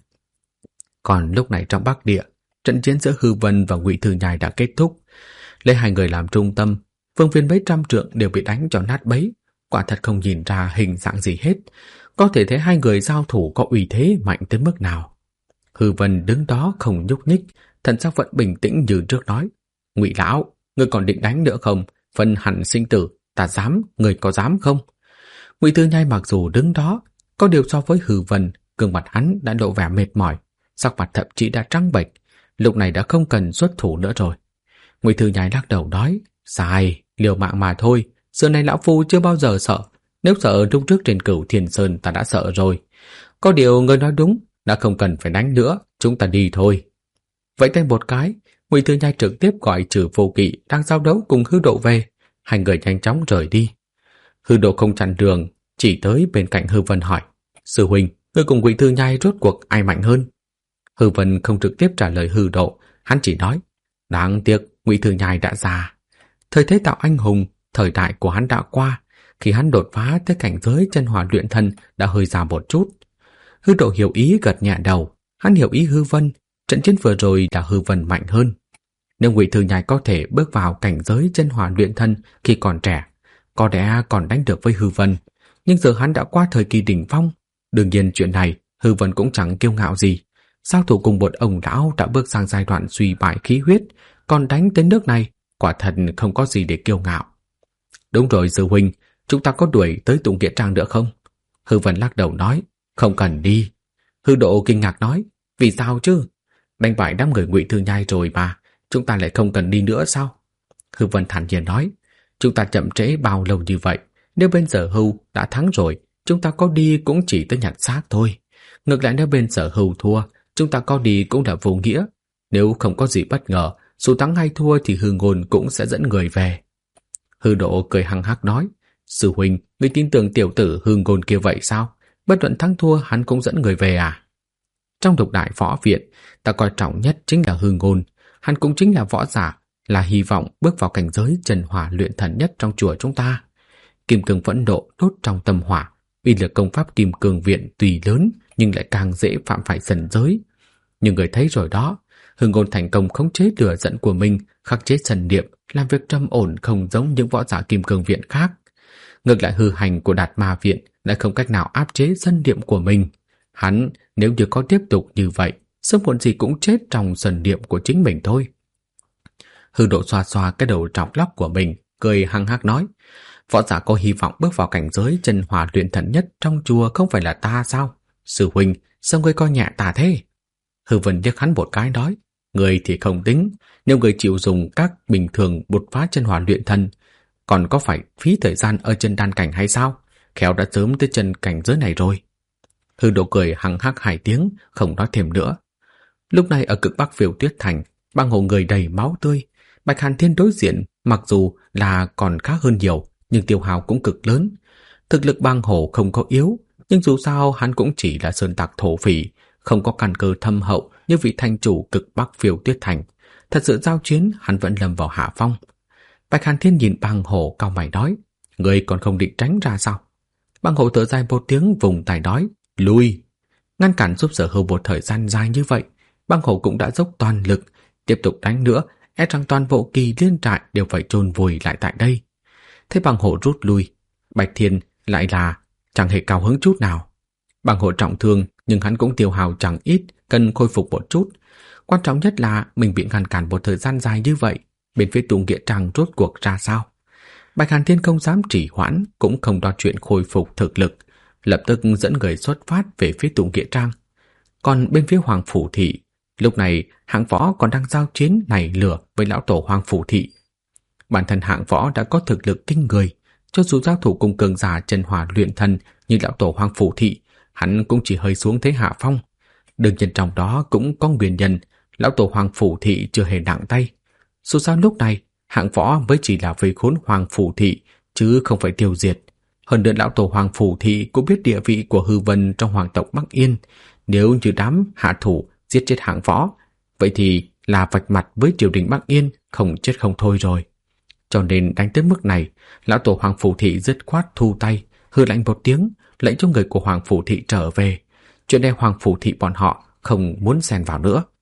Còn lúc này trong Bắc Địa, trận chiến giữa Hư Vân và Ngụy Thư Nhai đã kết thúc. Lấy hai người làm trung tâm, phương viên mấy trăm trượng đều bị đánh cho nát bấy. Quả thật không nhìn ra hình dạng gì hết. Có thể thấy hai người giao thủ có uy thế mạnh tới mức nào. Hư Vân đứng đó không nhúc nhích, thần sắc vẫn bình tĩnh như trước nói, Ngụy lão, ngươi còn định đánh nữa không? Phân hẳn sinh tử, ta dám, ngươi có dám không? Ngụy Thư Nhai mặc dù đứng đó, có điều so với Hư Vân, gương mặt hắn đã lộ vẻ mệt mỏi, sắc mặt thậm chí đã trắng bệch, lúc này đã không cần xuất thủ nữa rồi. Ngụy Thư Nhai lắc đầu nói, sai, liều mạng mà thôi, xưa này lão phu chưa bao giờ sợ, nếu sợ lúc trước trên Cửu Thiên Sơn ta đã sợ rồi. Có điều ngươi nói đúng, đã không cần phải đánh nữa, chúng ta đi thôi. Vẫy tay một cái, Ngụy Thư Nhai trực tiếp gọi Trừ Vô Kỵ đang giao đấu cùng Hư Độ về, hai người nhanh chóng rời đi. Hư Độ không chặn đường, chỉ tới bên cạnh Hư Vân hỏi, sư huynh, Ngươi cùng Ngụy Thư Nhai rốt cuộc ai mạnh hơn? Hư Vân không trực tiếp trả lời Hư Độ, hắn chỉ nói, đáng tiếc Ngụy Thư Nhai đã già. Thời thế tạo anh hùng, thời đại của hắn đã qua, khi hắn đột phá tới cảnh giới chân hỏa luyện thần đã hơi già một chút. Hư Độ hiểu ý gật nhẹ đầu, hắn hiểu ý Hư Vân, trận chiến vừa rồi là Hư Vân mạnh hơn. Nếu Ngụy Thư Nhai có thể bước vào cảnh giới chân hỏa luyện thân khi còn trẻ, có lẽ còn đánh được với Hư Vân, nhưng giờ hắn đã qua thời kỳ đỉnh phong. Đương nhiên chuyện này Hư Vân cũng chẳng kiêu ngạo gì. Sao thủ cùng một ông lão đã bước sang giai đoạn suy bại khí huyết, còn đánh tới nước này, quả thật không có gì để kiêu ngạo. Đúng rồi sư huynh, chúng ta có đuổi tới Tụng Nghĩa Trang nữa không? Hư Vân lắc đầu nói, không cần đi. Hư Độ kinh ngạc nói, vì sao chứ? Đánh bại đám người Ngụy Thư Nhai rồi mà, chúng ta lại không cần đi nữa sao? Hư Vân thản nhiên nói, chúng ta chậm trễ bao lâu như vậy, nếu bên Sở Hưu đã thắng rồi, chúng ta có đi cũng chỉ tới nhặt xác thôi. Ngược lại nếu bên Sở Hưu thua, chúng ta có đi cũng là vô nghĩa. Nếu không có gì bất ngờ, dù thắng hay thua thì Hư Ngôn cũng sẽ dẫn người về. Hư Độ cười hăng hắc nói, sư huynh, ngươi tin tưởng tiểu tử Hư Ngôn kia vậy sao? Bất luận thắng thua hắn cũng dẫn người về à? Trong Lục Đại Võ Viện, ta coi trọng nhất chính là Hư Ngôn. Hắn cũng chính là võ giả, là hy vọng bước vào cảnh giới chân hỏa luyện thần nhất trong chùa chúng ta. Kim cương phẫn nộ đốt trong tâm hỏa, uy lực công pháp Kim Cương Viện tùy lớn nhưng lại càng dễ phạm phải thần giới. Nhưng người thấy rồi đó, Hư Ngôn thành công khống chế lửa giận của mình, khắc chế thần niệm, làm việc trầm ổn không giống những võ giả Kim Cương Viện khác. Ngược lại hư hành của Đạt Ma Viện lại không cách nào áp chế thần niệm của mình. Hắn nếu như có tiếp tục như vậy, sớm muộn gì cũng chết trong thần niệm của chính mình thôi. Hư Độ xoa xoa cái đầu trọc lóc của mình, cười hăng hắc nói, võ giả có hy vọng bước vào cảnh giới chân hỏa luyện thần nhất trong chùa không phải là ta sao? Sư huynh, sao ngươi coi nhẹ ta thế? Hư Vân liếc hắn một cái nói, người thì không tính, nếu người chịu dùng các bình thường đột phá chân hỏa luyện thần, còn có phải phí thời gian ở chân đan cảnh hay sao? Khéo đã sớm tới chân cảnh giới này rồi. Hư Độ cười hăng hắc 2 tiếng, không nói thêm nữa. Lúc này ở Cực Bắc Phiêu Tuyết Thành, bang hồ người đầy máu tươi. Bạch Hàn Thiên đối diện, mặc dù là còn khá hơn nhiều, nhưng tiêu hao cũng cực lớn. Thực lực bang hồ không có yếu, nhưng dù sao hắn cũng chỉ là sơn tặc thổ phỉ, không có căn cơ thâm hậu như vị thành chủ Cực Bắc Phiêu Tuyết Thành. Thật sự giao chiến, hắn vẫn lâm vào hạ phong. Bạch Hàn Thiên nhìn bang hồ cau mày nói, người còn không định tránh ra sao? Bang hồ thở dài một tiếng vùng tay nói, lui. Ngăn cản giúp Sở Hưu một thời gian dài như vậy, bang hồ cũng đã dốc toàn lực, tiếp tục đánh nữa, e rằng toàn bộ Kỳ Liên trại đều phải chôn vùi lại tại đây. Thế bang hồ rút lui, Bạch Thiên lại là chẳng hề cao hứng chút nào. Bang hồ trọng thương nhưng hắn cũng tiêu hao chẳng ít, cần khôi phục một chút. Quan trọng nhất là mình bị ngăn cản một thời gian dài như vậy, bên phía Tụng Nghĩa Trang rốt cuộc ra sao? Bạch Hàn Thiên không dám trì hoãn, cũng không lo chuyện khôi phục thực lực, lập tức dẫn người xuất phát về phía Tụng Nghĩa Trang. Còn bên phía Hoàng Phủ Thị, lúc này hạng võ còn đang giao chiến nảy lửa với lão tổ Hoàng Phủ Thị. Bản thân hạng võ đã có thực lực kinh người, cho dù giao thủ cùng cường giả chân hỏa luyện thần như lão tổ Hoàng Phủ Thị, hắn cũng chỉ hơi xuống thế hạ phong. Đương nhiên trong đó cũng có nguyên nhân, lão tổ Hoàng Phủ Thị chưa hề nặng tay. Dù sao lúc này hạng võ mới chỉ là vây khốn Hoàng Phủ Thị, chứ không phải tiêu diệt. Hơn nữa lão tổ Hoàng Phủ Thị cũng biết địa vị của Hư Vân trong hoàng tộc Bắc Yên. Nếu như đám hạ thủ giết chết hạng võ, vậy thì là vạch mặt với triều đình Bắc Yên, không chết không thôi rồi. Cho nên đánh tới mức này, lão tổ Hoàng Phủ Thị dứt khoát thu tay, hừ lạnh một tiếng, lệnh cho người của Hoàng Phủ Thị trở về. Chuyện này Hoàng Phủ Thị bọn họ không muốn xen vào nữa.